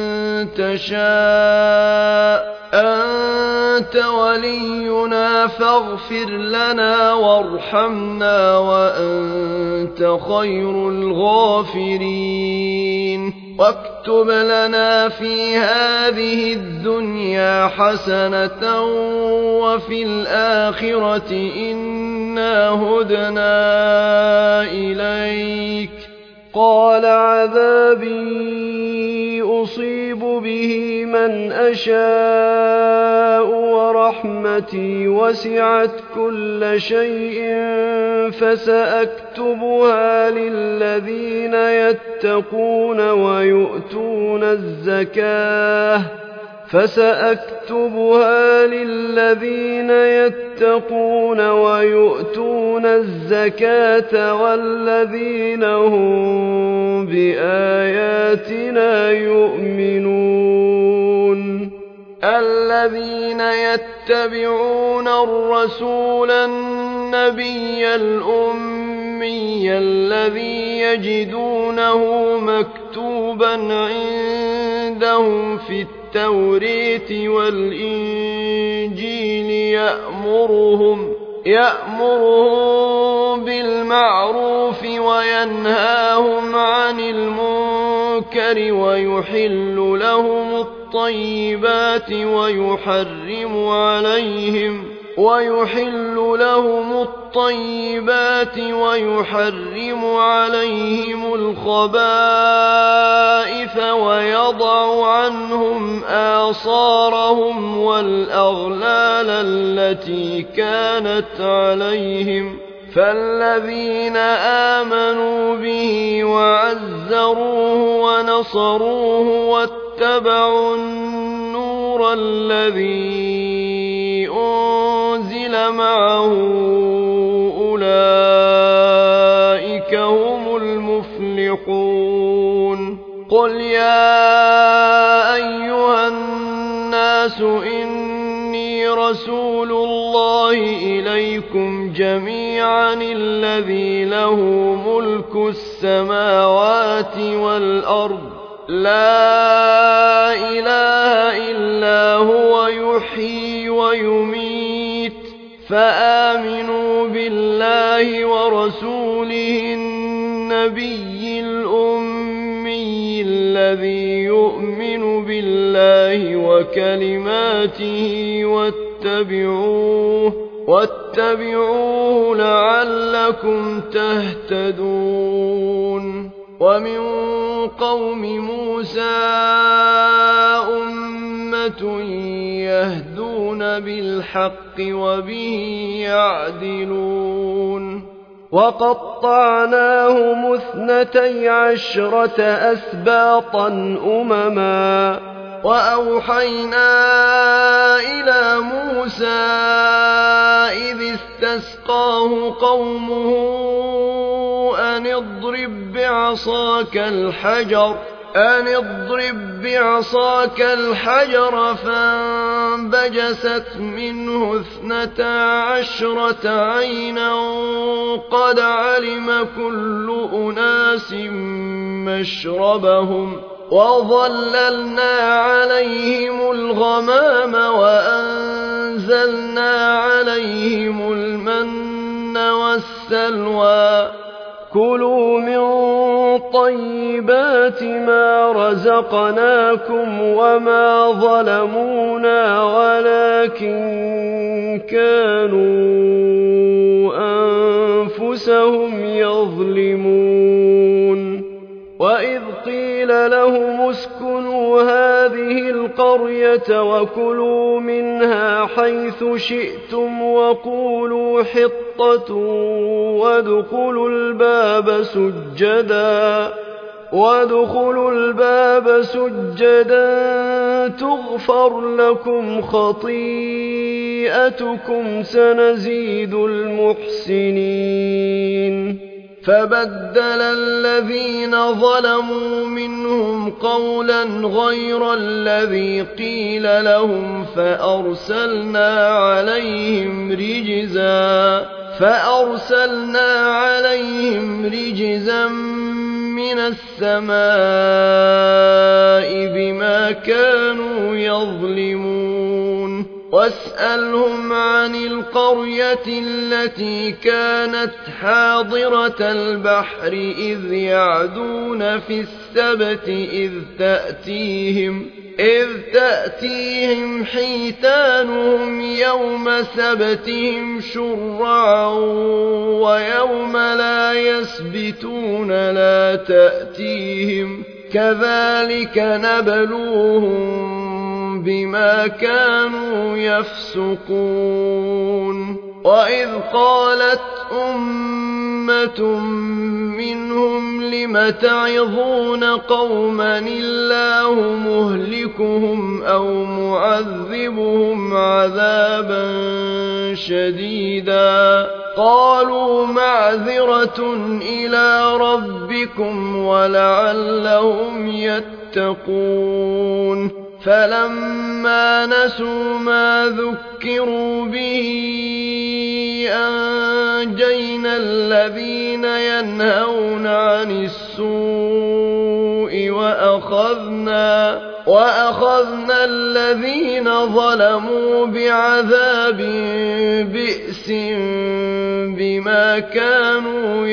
تشاء أنت ولينا فاغفر لنا وارحمنا وأنت خير الغافرين واكتب لنا في هذه الدنيا حسنة وفي الآخرة إنا هدنا إليك قال عذابي أصيب به من أشاء ورحمتي وسعت كل شيء فسأكتبها للذين يتقون ويؤتون الزكاة فسأكتبها للذين يتقون ويؤتون الزكاة والذين هم بآياتنا يؤمنون الذين يتبعون الرسول النبي الأمي الذي يجدونه مكتوبا عندهم في التوريت والإنجيل يأمرهم يأمرهم بالمعروف وينهاهم عن المنكر ويحل لهم الطيبات ويحرم عليهم ويحل لهم الطيبات ويحرم عليهم الخبائث ويضع عنهم آصارهم والأغلال التي كانت عليهم فالذين آمنوا به وعزروه ونصروه واتبعوا النور الذي أنزل معه أولئك هم المفلحون قل يا أيها الناس إني رسول الله إليكم جميعا الذي له ملك السماوات والأرض لا إله إلا هو يحيي ويميت فآمنوا بالله ورسوله النبي الأمي الذي يؤمن بالله وكلماته واتبعوه واتبعوه لعلكم تهتدون. ومن قوم موسى أمة يهدون بالحق وبه يعدلون. وقطعناهم اثنتي عشرة أسباطا أمما وأوحينا إلى موسى إذ استسقاه قومه أن اضرب بعصاك الحجر أن اضرب بعصاك الحجر فانبجست منه اثنتا عشرة عينا قد علم كل أناس مشربهم وظللنا عليهم الغمام وأنزلنا عليهم المن والسلوى كلوا من طيبات ما رزقناكم وما ظلمونا ولكن كانوا أنفسهم يظلمون. وإذ قيل لهم اسكنوا هذه القرية وكلوا منها حيث شئتم وقولوا حطة وادخلوا الباب سجدا وادخلوا الباب سجدا تغفر لكم خطيئتكم سنزيد المحسنين. فبدل الذين ظلموا منهم قولا غير الذي قيل لهم فأرسلنا عليهم رجزا فأرسلنا عليهم رجزا من السماء بما كانوا يظلمون. واسألهم عن القرية التي كانت حاضرة البحر إذ يعدون في السبت إذ تأتيهم إذ تأتيهم حيتانهم يوم سبتهم شرعا ويوم لا يسبتون لا تأتيهم كذلك نبلوهم بما كانوا يفسقون. وإذ قالت أمة منهم لم تعظون قوما الله مهلكهم أو معذبهم عذابا شديدا قالوا معذرة إلى ربكم ولعلهم يتقون. فلما نسوا ما ذكروا به أنجينا الذين ينهون عن السوء وأخذنا, وأخذنا الذين ظلموا بعذاب بئس بما كانوا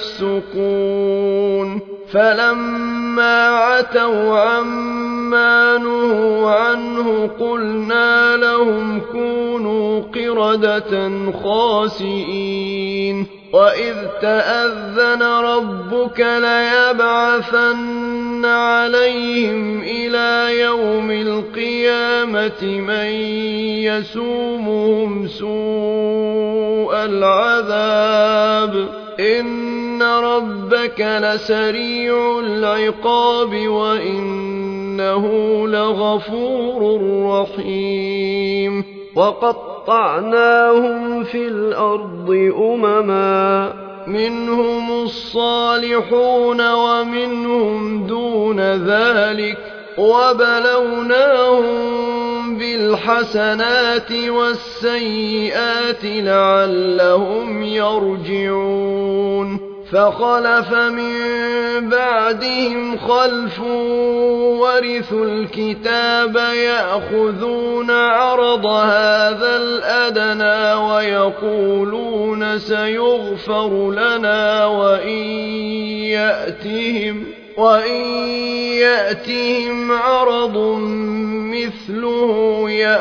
يفسقون. فلما عتوا عما نهوا عنه قلنا لهم كونوا قردة خاسئين. وإذ تأذن ربك ليبعثن عليهم إلى يوم القيامة من يسومهم سوء العذاب إن ربك لسريع العقاب وإنه لغفور رحيم. وقطعناهم في الأرض أمما منهم الصالحون ومنهم دون ذلك وبلوناهم بالحسنات والسيئات لعلهم يرجعون فخلف من بعدهم خلف ورثوا الكتاب يأخذون عرض هذا الأدنى ويقولون سيغفر لنا وإن يأتهم وإن يأتهم عرض مثله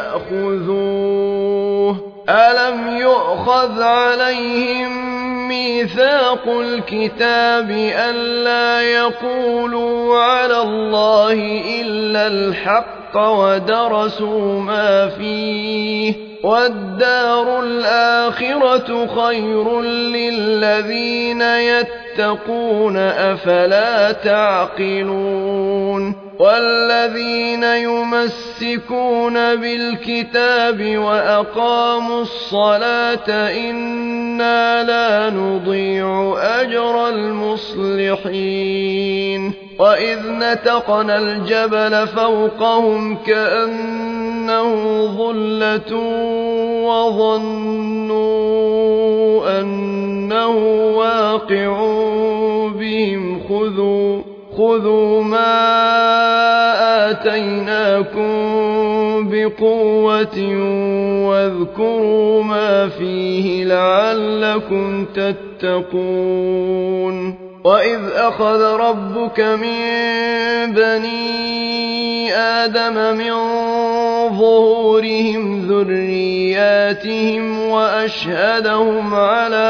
يأخذوه ألم يؤخذ عليهم ميثاق الكتاب ألا يقولوا على الله إلا الحق ودرسوا ما فيه والدار الآخرة خير للذين يتقون أفلا تعقلون والذين يمسكون بالكتاب وأقاموا الصلاة إنا لا نضيع أجر المصلحين وإذ نتقنا الجبل فوقهم كأنه ظلة وظنوا أنه واقع بهم خذوا خذوا ما آتيناكم بقوة واذكروا ما فيه لعلكم تتقون وإذ أخذ ربك من بني آدم من ظهورهم ذرياتهم وأشهدهم على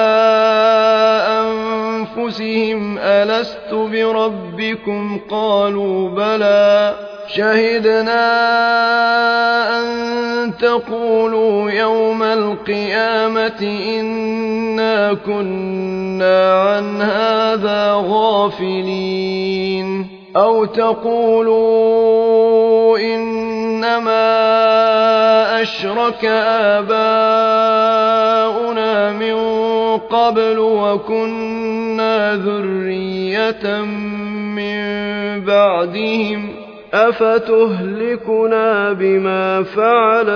أنفسهم ألست بربكم قالوا بلى شهدنا أن تقولوا يوم القيامة إنا كنا عن هذا غافلين أو تقولوا إنما أشرك آباؤنا من قبل وكنا ذرية من بعدهم أفتهلكنا بما فعل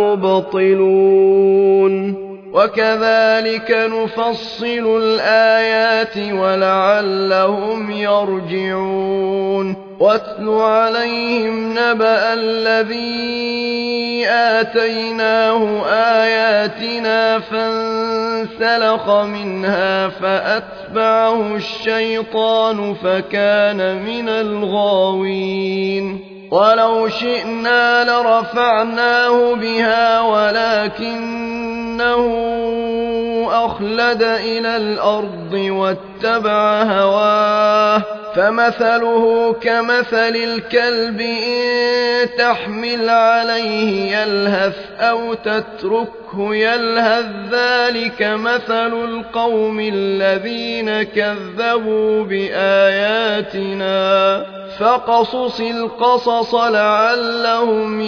المبطلون وكذلك نفصل الآيات ولعلهم يرجعون واتل عليهم نبأ الذي آتيناه آياتنا فانسلخ منها فأتبعه الشيطان فكان من الغاوين ولو شئنا لرفعناه بها ولكنه أخلد إلى الأرض واتبع هواه فمثله كمثل الكلب إن تحمل عليه يلهث أو تتركه يلهث ذلك مثل القوم الذين كذبوا بآياتنا فقصص القصص لعلهم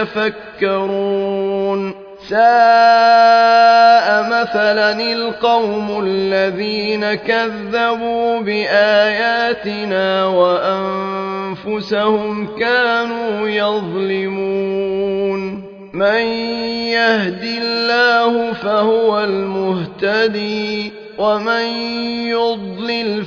يتفكرون ساء مثلا القوم الذين كذبوا بآياتنا وأنفسهم كانوا يظلمون من يهد الله فهو المهتدي ومن يضلل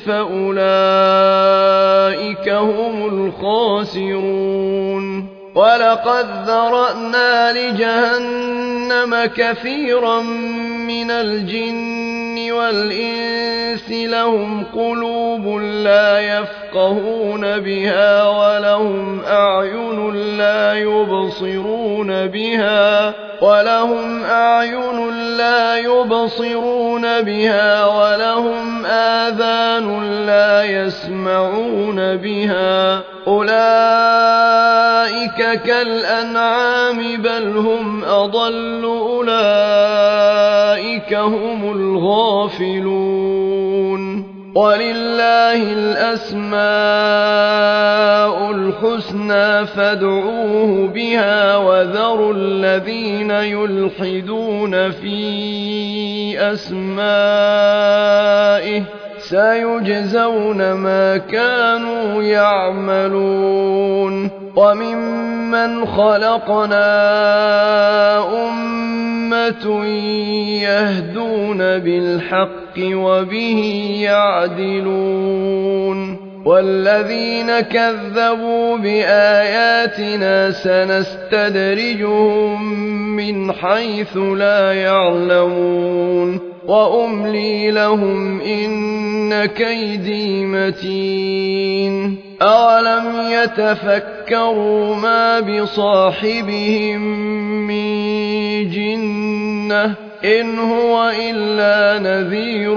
فأولئك هم الخاسرون ولقد ذرأنا لجهنم كثيرا من الجن والإنس لهم قلوب لا يفقهون بها ولهم أعين لا يبصرون بها ولهم أعين لا يبصرون بها ولهم آذان لا يسمعون بها أولئك كالأنعام بل هم أضل أولئك هم الغافلون ولله الأسماء الحسنى فادعوه بها وذروا الذين يلحدون في أسمائه سيجزون ما كانوا يعملون وممن خلقنا أمة يهدون بالحق وبه يعدلون والذين كذبوا بآياتنا سنستدرجهم من حيث لا يعلمون وأملي لهم إن كيدي متين أولم يتفكروا ما بصاحبهم من جنة إن هو إلا نذير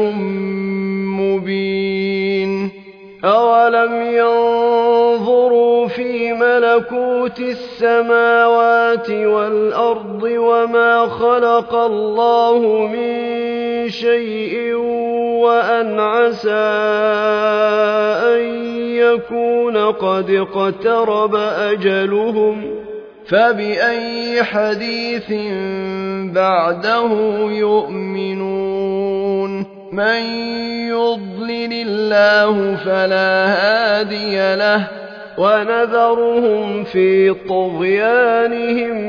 مبين أولم ينظروا في ملكوت السماوات والأرض وما خلق الله من شيء وأن عسى أن يكون قد اقترب أجلهم فبأي حديث بعده يؤمنون من يضلل الله فلا هادي له ونذرهم في طغيانهم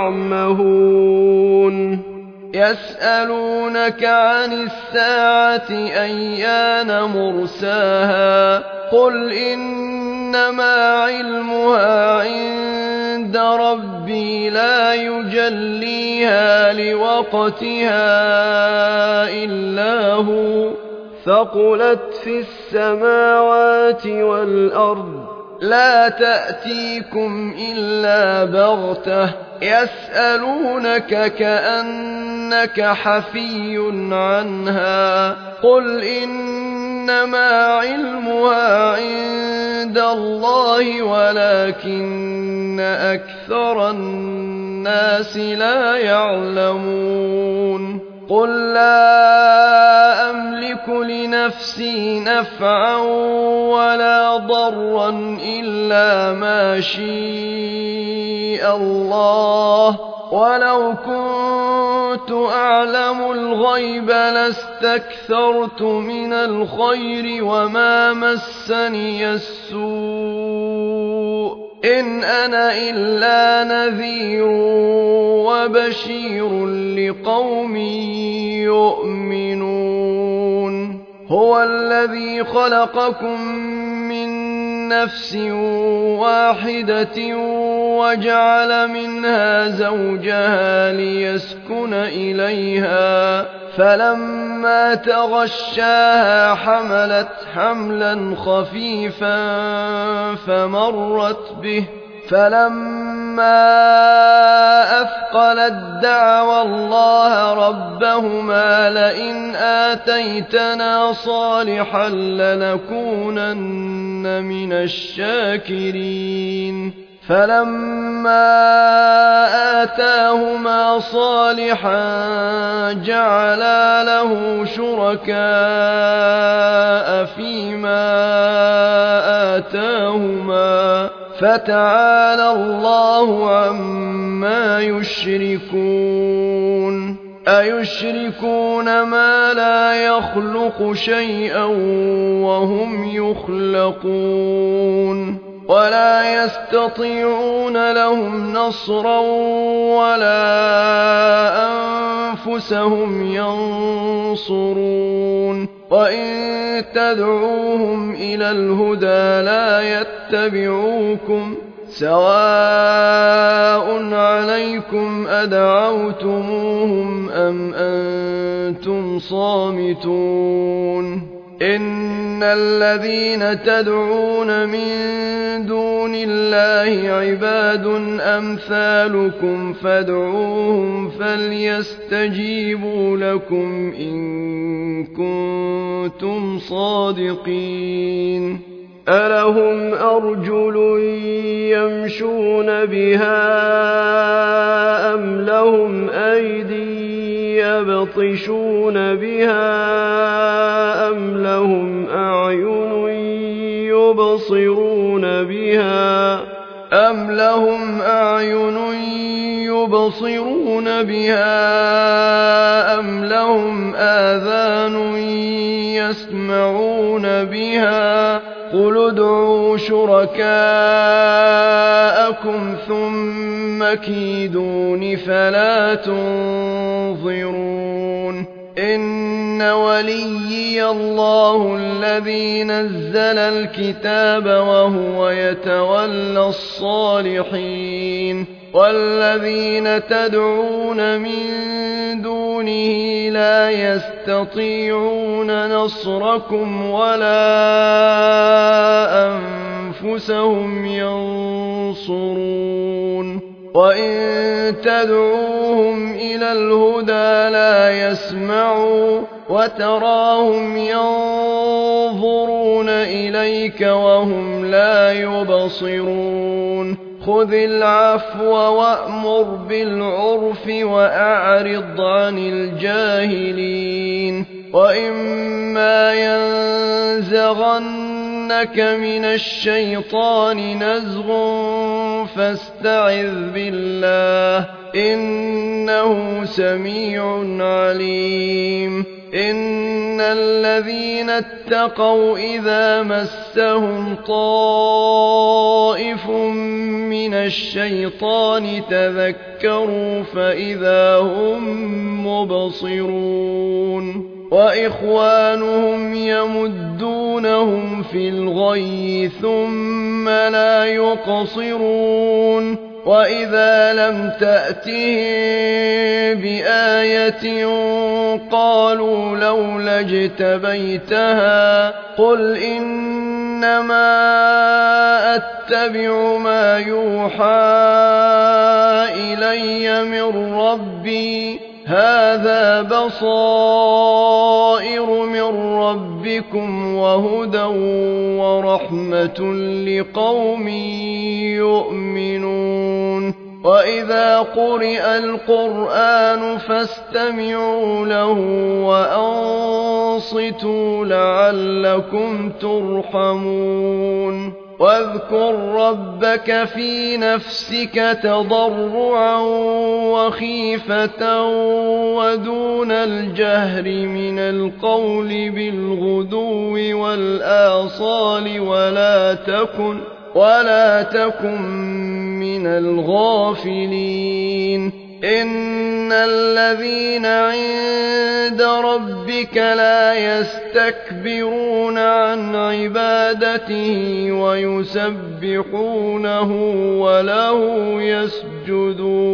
يعمهون يسألونك عن الساعة أيان مرساها قل إنما علمها عند ربي لا يجليها لوقتها إلا هو ثقلت في السماوات والأرض لا تأتيكم إلا بغتة يسألونك كأنك حفي عنها قل إنما علمها عند الله ولكن أكثر الناس لا يعلمون قل لا أملك لنفسي نفعا ولا ضرا إلا ما شاء الله ولو كنت أعلم الغيب لاستكثرت من الخير وما مسني السوء إن أنا إلا نذير وبشير لقوم يؤمنون هو الذي خلقكم من نفس واحدة وجعل منها زوجها ليسكن إليها فلما تغشاها حملت حملا خفيفا فمرت به فلما أثقلت دعوا الله ربهما لئن آتيتنا صالحا لنكونن من الشاكرين فلما آتاهما صالحا جعلا له شركاء فيما آتاهما فتعالى الله عما يشركون أيشركون ما لا يخلق شيئا وهم يخلقون ولا يستطيعون لهم نصرا ولا أنفسهم ينصرون وإن تدعوهم إلى الهدى لا يتبعوكم سواء عليكم أدعوتموهم أم أنتم صامتون إن الذين تدعون من دون الله عباد أمثالكم فادعوهم فليستجيبوا لكم إن كنتم صادقين ألهم أرجل يمشون بها أم لهم أيدي يبطشون بها أم لهم أعين يبصرون بها أم لهم أعين يبصرون بها أم لهم آذان يسمعون بها قل ادعوا شركاءكم ثم كيدون فلا تنظرون إن وليي الله الذي نزل الكتاب وهو يتولى الصالحين والذين تدعون من دونه لا يستطيعون نصركم ولا أنفسهم ينصرون وإن تدعوهم إلى الهدى لا يسمعوا وتراهم ينظرون إليك وهم لا يبصرون خذ العفو وأمر بالعرف وأعرض عن الجاهلين وإما ينزغنك من الشيطان نزغ فاستعذ بالله إنه سميع عليم إن الذين اتقوا إذا مسهم طائف من الشيطان تذكروا فإذا هم مبصرون وإخوانهم يمدونهم في الغي ثم لا يقصرون وإذا لم تأتهم بآية قالوا لولا اجتبيتها قل إنما أتبع ما يوحى إلي من ربي هذا بصائر من ربكم وهدى ورحمة لقوم يؤمنون وإذا قرئ القرآن فاستمعوا له وأنصتوا لعلكم ترحمون واذكر ربك في نفسك تضرعا وخيفة ودون الجهر من القول بالغدو والآصال ولا تكن ولا تكن من الغافلين إن الذين عند ربك لا يستكبرون عن عبادته ويسبحونه وله يسجدون